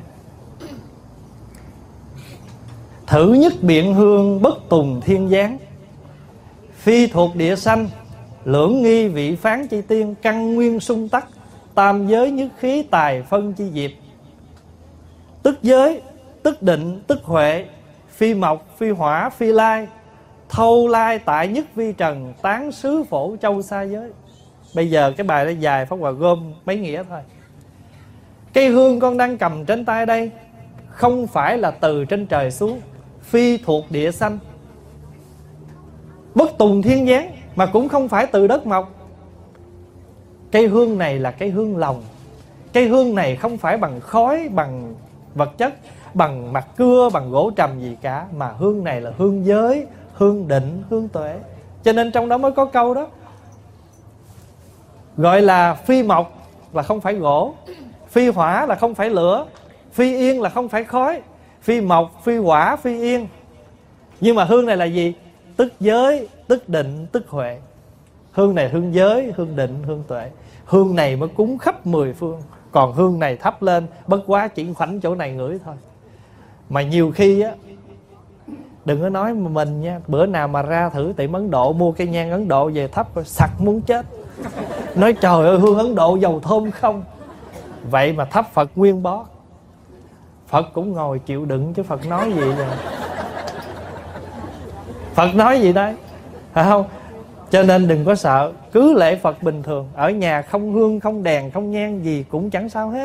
thử nhất biện hương bất tùng thiên giáng, phi thuộc địa sanh, lưỡng nghi vị phán chi tiên, căn nguyên sung tắc, tam giới nhất khí tài phân chi diệp. Tức giới, tức định, tức huệ, phi mộc, phi hỏa, phi lai, thâu lai tại nhất vi trần, tán xứ phổ châu xa giới. Bây giờ cái bài đó dài, Pháp Hòa gom mấy nghĩa thôi. Cây hương con đang cầm trên tay đây không phải là từ trên trời xuống, phi thuộc địa sanh, bất tùng thiên giáng, mà cũng không phải từ đất mọc. Cây hương này là cây hương lòng. Cây hương này không phải bằng khói, bằng vật chất, bằng mặt cưa, bằng gỗ trầm gì cả, mà hương này là hương giới, hương định, hương tuệ. Cho nên trong đó mới có câu đó, gọi là phi mộc là không phải gỗ, phi hỏa là không phải lửa, phi yên là không phải khói, phi mộc, phi hỏa, phi yên. Nhưng mà hương này là gì? Tức giới, tức định, tức huệ. Hương này hương giới, hương định, hương tuệ. Hương này mới cúng khắp mười phương. Còn hương này thắp lên bất quá chỉ khoảnh chỗ này ngửi thôi. Mà nhiều khi á, đừng có nói mình nha, bữa nào mà ra thử tiệm Ấn Độ mua cây nhang Ấn Độ về thắp sặc muốn chết. Nói trời ơi, hương Ấn Độ dầu thơm không. Vậy mà thắp Phật nguyên bó. Phật cũng ngồi chịu đựng chứ Phật nói gì vậy? Phật nói gì đấy, phải không? Cho nên đừng có sợ, cứ lễ Phật bình thường. Ở nhà không hương, không đèn, không nhang gì cũng chẳng sao hết.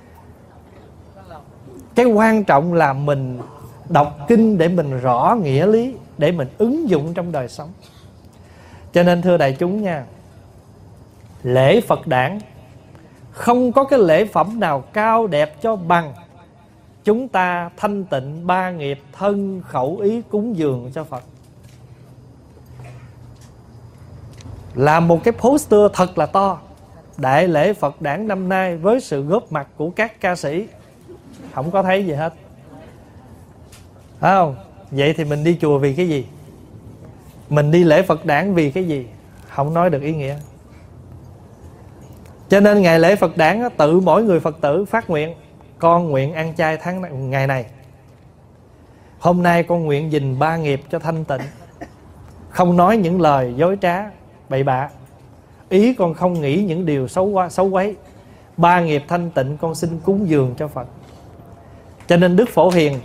Cái quan trọng là mình đọc kinh để mình rõ nghĩa lý, để mình ứng dụng trong đời sống. Cho nên thưa đại chúng nha, lễ Phật đản không có cái lễ phẩm nào cao đẹp cho bằng chúng ta thanh tịnh ba nghiệp thân khẩu ý cúng dường cho Phật. Làm một cái poster thật là to: đại lễ Phật đản năm nay với sự góp mặt của các ca sĩ. Không có thấy gì hết, phải không? Vậy thì mình đi chùa vì cái gì? Mình đi lễ Phật đản vì cái gì? Không nói được ý nghĩa. Cho nên ngày lễ Phật đản tự mỗi người Phật tử phát nguyện: con nguyện ăn chay ngày này. Hôm nay con nguyện gìn ba nghiệp cho thanh tịnh, không nói những lời dối trá bậy bạ, ý con không nghĩ những điều xấu quấy. Ba nghiệp thanh tịnh con xin cúng dường cho Phật. Cho nên Đức Phổ Hiền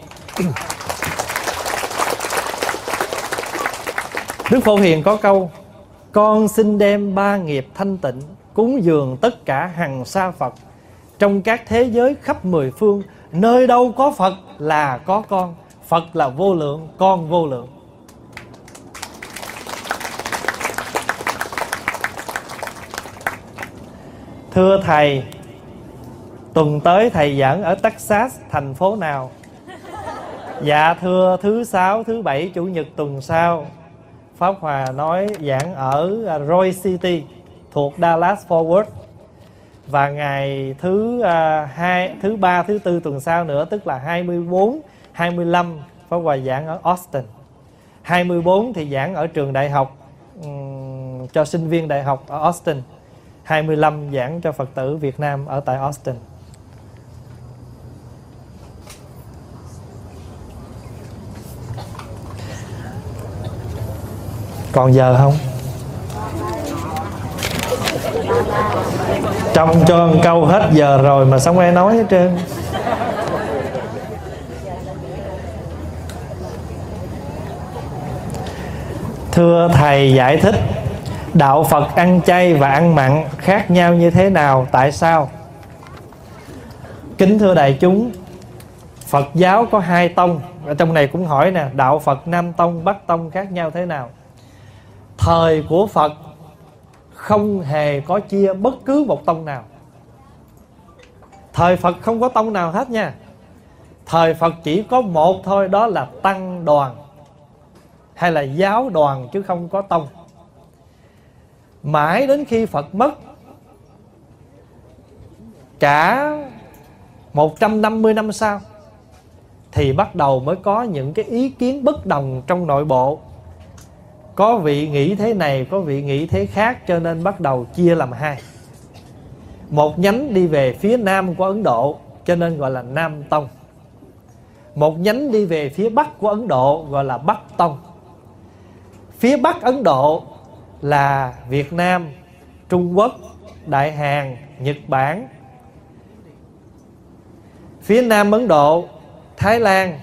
Đức Phổ Hiền có câu: con xin đem ba nghiệp thanh tịnh cúng dường tất cả hằng sa Phật trong các thế giới khắp mười phương. Nơi đâu có Phật là có con. Phật là vô lượng, con vô lượng. Thưa thầy, tuần tới thầy giảng ở Texas, thành phố nào? Dạ thưa, thứ sáu, thứ bảy, chủ nhật tuần sau Pháp Hòa nói giảng ở Roy City thuộc Dallas Fort Worth. Và ngày thứ ba, thứ tư tuần sau nữa, tức là 24, 25 Pháp Hòa giảng ở Austin. 24 thì giảng ở trường đại học cho sinh viên đại học ở Austin. 25 giảng cho Phật tử Việt Nam ở tại Austin. Còn giờ không? Trong cho một câu hết giờ rồi mà xong ai nói hết trơn. Thưa thầy giải thích đạo Phật ăn chay và ăn mặn khác nhau như thế nào, tại sao? Kính thưa đại chúng, Phật giáo có hai tông. Ở trong này cũng hỏi nè, đạo Phật Nam Tông, Bắc Tông khác nhau thế nào? Thời của Phật không hề có chia bất cứ một tông nào. Thời Phật không có tông nào hết nha. Thời Phật chỉ có một thôi, đó là tăng đoàn hay là giáo đoàn, chứ không có tông. Mãi đến khi Phật mất cả 150 năm sau thì bắt đầu mới có những cái ý kiến bất đồng trong nội bộ. Có vị nghĩ thế này, có vị nghĩ thế khác, cho nên bắt đầu chia làm hai. Một nhánh đi về phía nam của Ấn Độ, cho nên gọi là Nam Tông. Một nhánh đi về phía bắc của Ấn Độ, gọi là Bắc Tông. Phía bắc Ấn Độ là Việt Nam, Trung Quốc, Đại Hàn, Nhật Bản. Phía nam Ấn Độ, Thái Lan,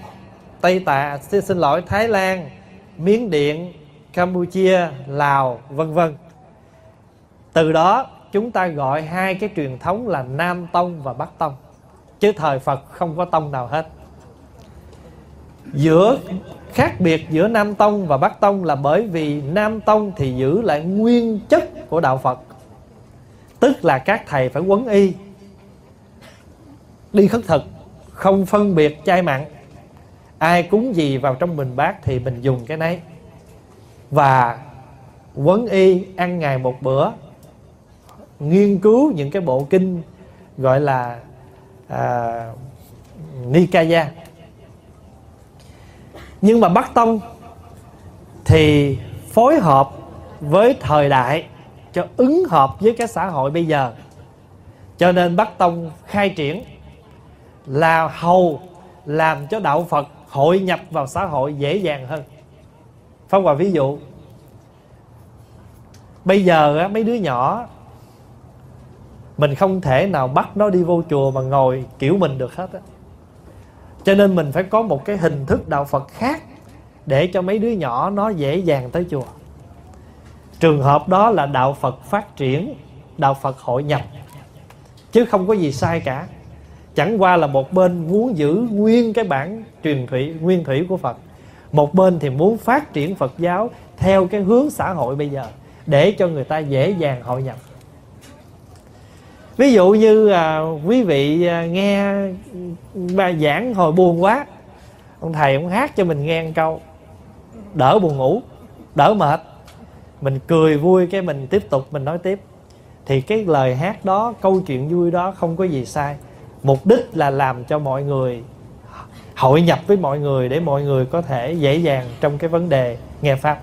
Thái Lan, Miến Điện, Campuchia, Lào, vân vân. Từ đó chúng ta gọi hai cái truyền thống là Nam Tông và Bắc Tông, chứ thời Phật không có tông nào hết. Khác biệt giữa Nam Tông và Bắc Tông là bởi vì Nam Tông thì giữ lại nguyên chất của đạo Phật, tức là các thầy phải quấn y, đi khất thực, không phân biệt chay mặn. Ai cúng gì vào trong bình bát thì mình dùng cái nấy, và quấn y ăn ngày một bữa, nghiên cứu những cái bộ kinh gọi là Nikaya. Nhưng mà Bắc Tông thì phối hợp với thời đại cho ứng hợp với cái xã hội bây giờ, cho nên Bắc Tông khai triển là hầu làm cho đạo Phật hội nhập vào xã hội dễ dàng hơn. Pháp Hòa ví dụ, bây giờ mấy đứa nhỏ mình không thể nào bắt nó đi vô chùa mà ngồi kiểu mình được hết á. Cho nên mình phải có một cái hình thức đạo Phật khác để cho mấy đứa nhỏ nó dễ dàng tới chùa. Trường hợp đó là đạo Phật phát triển, đạo Phật hội nhập, chứ không có gì sai cả. Chẳng qua là một bên muốn giữ nguyên cái bản nguyên thủy của Phật, một bên thì muốn phát triển Phật giáo theo cái hướng xã hội bây giờ, để cho người ta dễ dàng hội nhập. Ví dụ như quý vị nghe bài giảng hồi buồn quá, ông thầy ông hát cho mình nghe một câu đỡ buồn ngủ, đỡ mệt, mình cười vui cái mình tiếp tục mình nói tiếp. Thì cái lời hát đó, câu chuyện vui đó không có gì sai. Mục đích là làm cho mọi người hội nhập với mọi người, để mọi người có thể dễ dàng trong cái vấn đề nghe Pháp.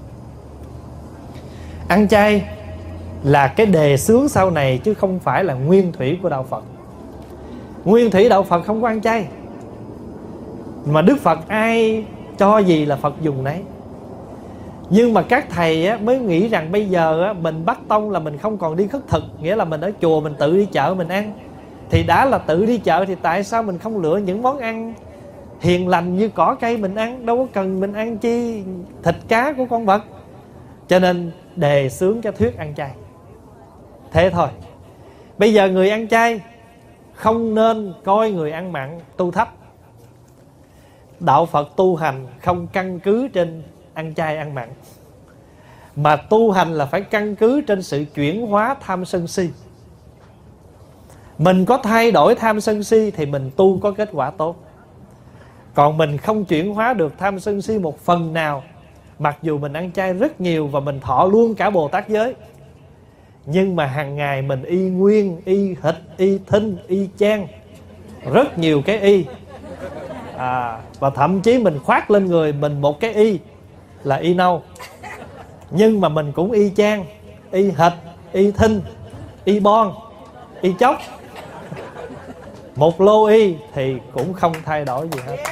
Ăn chay là cái đề xướng sau này, chứ không phải là nguyên thủy của đạo Phật. Nguyên thủy đạo Phật không có ăn chay, mà Đức Phật ai cho gì là Phật dùng nấy. Nhưng mà các thầy mới nghĩ rằng bây giờ mình Bắc Tông là mình không còn đi khất thực, nghĩa là mình ở chùa mình tự đi chợ mình ăn. Thì đã là tự đi chợ thì tại sao mình không lựa những món ăn hiền lành như cỏ cây mình ăn, đâu có cần mình ăn chi thịt cá của con vật. Cho nên đề xướng cho thuyết ăn chay. Thế thôi. Bây giờ người ăn chay không nên coi người ăn mặn tu thấp. Đạo Phật tu hành không căn cứ trên ăn chay ăn mặn, mà tu hành là phải căn cứ trên sự chuyển hóa tham sân si. Mình có thay đổi tham sân si thì mình tu có kết quả tốt. Còn mình không chuyển hóa được tham sân si một phần nào, mặc dù mình ăn chay rất nhiều và mình thọ luôn cả Bồ Tát giới, nhưng mà hàng ngày mình y nguyên, y hịch, y thinh, y chang, rất nhiều cái y. Và thậm chí mình khoác lên người mình một cái y là y nâu, nhưng mà mình cũng y chang, y hịch, y thinh, y bon, y chóc. Một lô y thì cũng không thay đổi gì hết.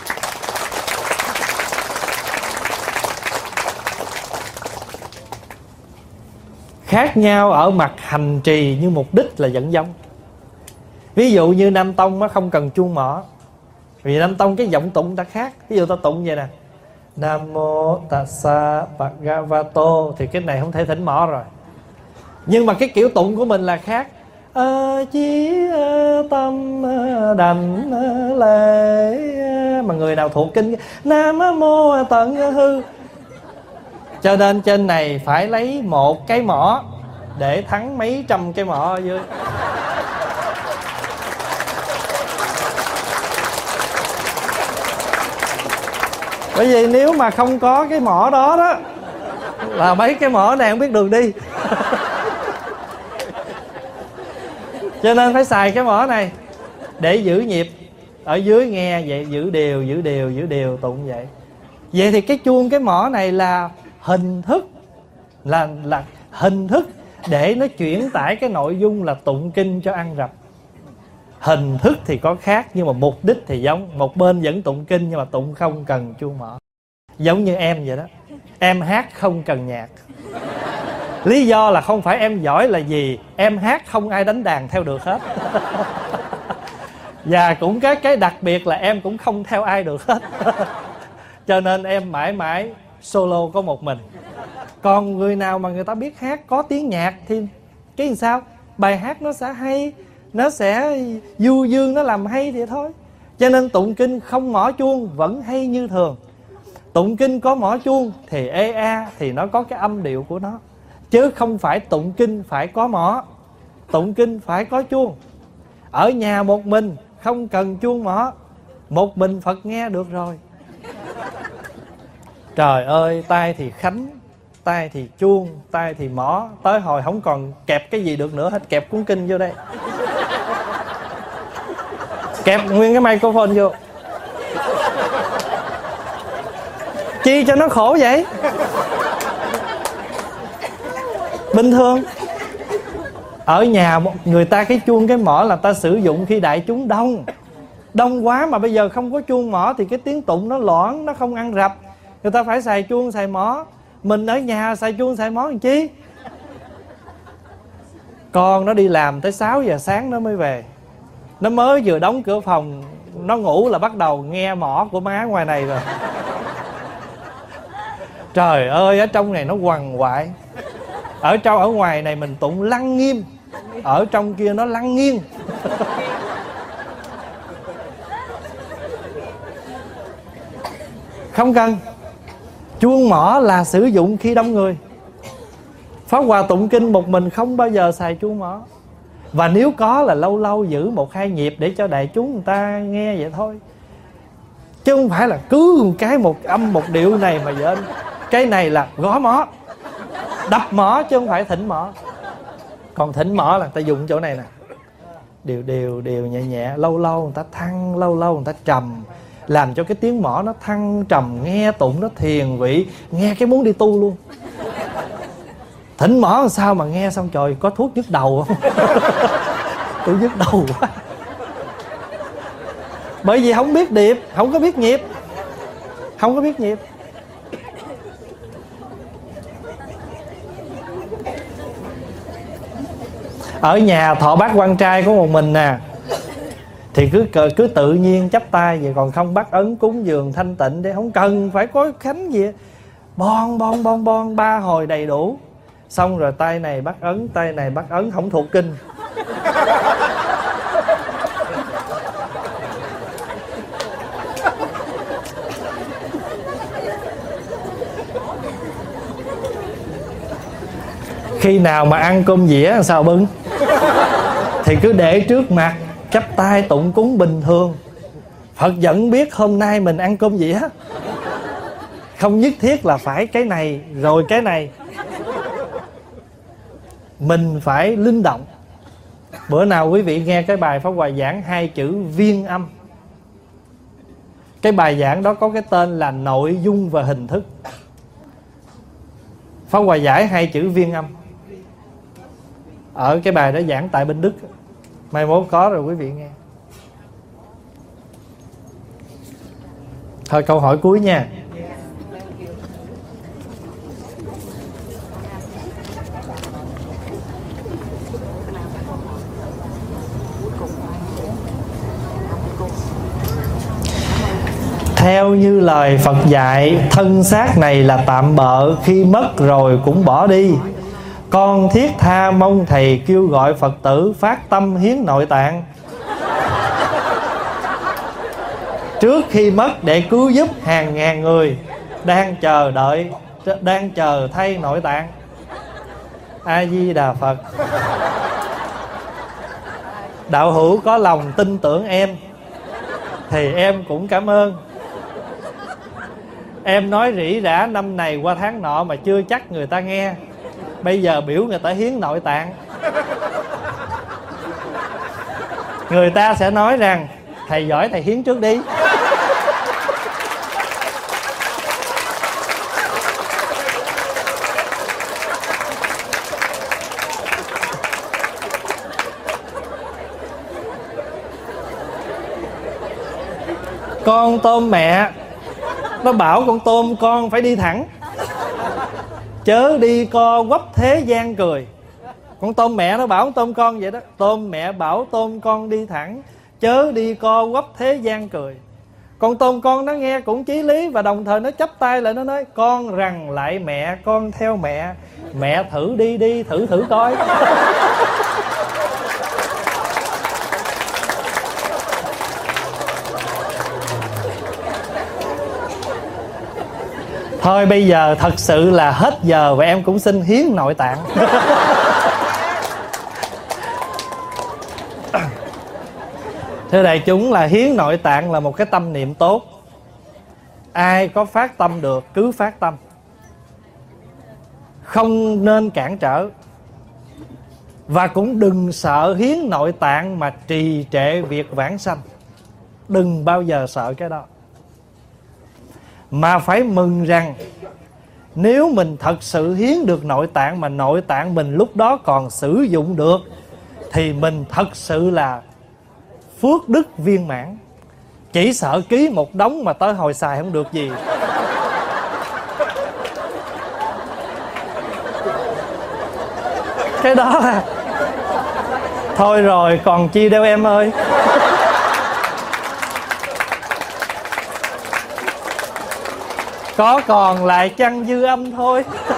Khác nhau ở mặt hành trì, nhưng mục đích là vẫn giống. Ví dụ như Nam Tông nó không cần chuông mỏ, vì Nam Tông cái giọng tụng ta khác. Ví dụ ta tụng vậy nè, Nam Mô Tassa Bhagavato, thì cái này không thể thỉnh mỏ rồi. Nhưng mà cái kiểu tụng của mình là khác. Chí tâm đảnh lễ, mà người nào thuộc kinh Nam Mô Tận Hư. Cho nên trên này phải lấy một cái mỏ để thắng mấy trăm cái mỏ ở dưới. Bởi vì nếu mà không có cái mỏ đó đó là mấy cái mỏ này không biết đường đi. Cho nên phải xài cái mỏ này để giữ nhịp. Ở dưới nghe vậy giữ đều tụng vậy. Vậy thì cái chuông cái mỏ này là hình thức, là hình thức để nó chuyển tải cái nội dung là tụng kinh cho ăn rập. Hình thức thì có khác nhưng mà mục đích thì giống. Một bên vẫn tụng kinh nhưng mà tụng không cần chuông mỏ. Giống như em vậy đó. Em hát không cần nhạc. Lý do là không phải em giỏi là gì, em hát không ai đánh đàn theo được hết. Và cũng cái đặc biệt là em cũng không theo ai được hết. Cho nên em mãi mãi solo có một mình. Còn người nào mà người ta biết hát có tiếng nhạc thì cái làm sao? Bài hát nó sẽ hay, nó sẽ du dương, nó làm hay thì thôi. Cho nên tụng kinh không mỏ chuông vẫn hay như thường. Tụng kinh có mỏ chuông thì ê a, thì nó có cái âm điệu của nó. Chứ không phải tụng kinh phải có mỏ, tụng kinh phải có chuông. Ở nhà một mình không cần chuông mỏ, một mình Phật nghe được rồi. Trời ơi, tai thì khánh, tai thì chuông, tai thì mỏ, tới hồi không còn kẹp cái gì được nữa hết, kẹp cuốn kinh vô đây, kẹp nguyên cái microphone vô. Chi cho nó khổ vậy? Bình thường. Ở nhà người ta cái chuông cái mỏ là ta sử dụng khi đại chúng đông. Đông quá mà bây giờ không có chuông mỏ thì cái tiếng tụng nó loãng, nó không ăn rập. Người ta phải xài chuông xài mỏ. Mình ở nhà xài chuông xài mỏ làm chi? Con nó đi làm tới 6 giờ sáng nó mới về. Nó mới vừa đóng cửa phòng, nó ngủ là bắt đầu nghe mỏ của má ngoài này rồi. Trời ơi, ở trong này nó quằn quại. Ở ngoài này mình tụng lăng nghiêm, ở trong kia nó lăng nghiêng. Không cần. Chuông mỏ là sử dụng khi đông người. Pháp Hòa tụng kinh một mình không bao giờ xài chuông mỏ. Và nếu có là lâu lâu giữ 1-2 nhịp để cho đại chúng người ta nghe vậy thôi. Chứ không phải là cứ một cái một âm một điệu này mà lên. Cái này là gõ mỏ, đập mỏ chứ không phải thỉnh mỏ. Còn thỉnh mỏ là người ta dùng chỗ này nè, đều nhẹ nhẹ, lâu lâu người ta thăng, lâu lâu người ta trầm, làm cho cái tiếng mỏ nó thăng trầm, nghe tụng nó thiền vị, nghe cái muốn đi tu luôn. Thỉnh mỏ làm sao mà nghe xong trời có thuốc nhức đầu không? Tôi nhức đầu quá. Bởi vì không biết điệp, không có biết nhịp, không có biết nhịp. Ở nhà thọ bát quan trai có một mình nè, thì cứ tự nhiên chắp tay vậy. Còn không bắt ấn cúng dường thanh tịnh để không cần phải có khánh gì. Bon 3 hồi đầy đủ. Xong rồi tay này bắt ấn, tay này bắt ấn, không thuộc kinh. Khi nào mà ăn cơm dĩa làm sao bưng? Thì cứ để trước mặt, chắp tay tụng cúng bình thường. Phật vẫn biết hôm nay mình ăn cơm dĩa. Không nhất thiết là phải cái này rồi cái này. Mình phải linh động. Bữa nào quý vị nghe cái bài Pháp Hòa giảng 2 chữ viên âm. Cái bài giảng đó có cái tên là nội dung và hình thức. Pháp Hòa giải 2 chữ viên âm. Ở cái bài đó giảng tại bên Đức. Mai mốt có rồi quý vị nghe. Thôi câu hỏi cuối nha. Theo như lời Phật dạy, thân xác này là tạm bợ, khi mất rồi cũng bỏ đi. Con thiết tha mong thầy kêu gọi Phật tử phát tâm hiến nội tạng trước khi mất để cứu giúp hàng ngàn người đang chờ thay nội tạng. A Di Đà Phật. Đạo hữu có lòng tin tưởng em thì em cũng cảm ơn. Em nói rỉ rả năm này qua tháng nọ mà chưa chắc người ta nghe. Bây giờ biểu người ta hiến nội tạng. người ta sẽ nói rằng thầy giỏi thầy hiến trước đi. Con tôm mẹ nó bảo con tôm con phải đi thẳng, chớ đi co quắp thế gian cười. Con tôm mẹ nó bảo con tôm con vậy đó. Tôm mẹ bảo tôm con đi thẳng, chớ đi co quắp thế gian cười. Con tôm con nó nghe cũng chí lý, và đồng thời nó chắp tay lại nó nói: con rằng lại mẹ, con theo mẹ, mẹ thử đi đi, thử thử coi. Thôi bây giờ thật sự là hết giờ, và em cũng xin hiến nội tạng. Thưa đại chúng, là hiến nội tạng là một cái tâm niệm tốt. Ai có phát tâm được cứ phát tâm, không nên cản trở. Và cũng đừng sợ hiến nội tạng mà trì trệ việc vãng sanh. Đừng bao giờ sợ cái đó, mà phải mừng rằng nếu mình thật sự hiến được nội tạng, mà nội tạng mình lúc đó còn sử dụng được, thì mình thật sự là phước đức viên mãn. Chỉ sợ ký một đống mà tới hồi xài không được gì. Cái đó là thôi rồi còn chi đâu em ơi. Có còn lại chăng dư âm thôi.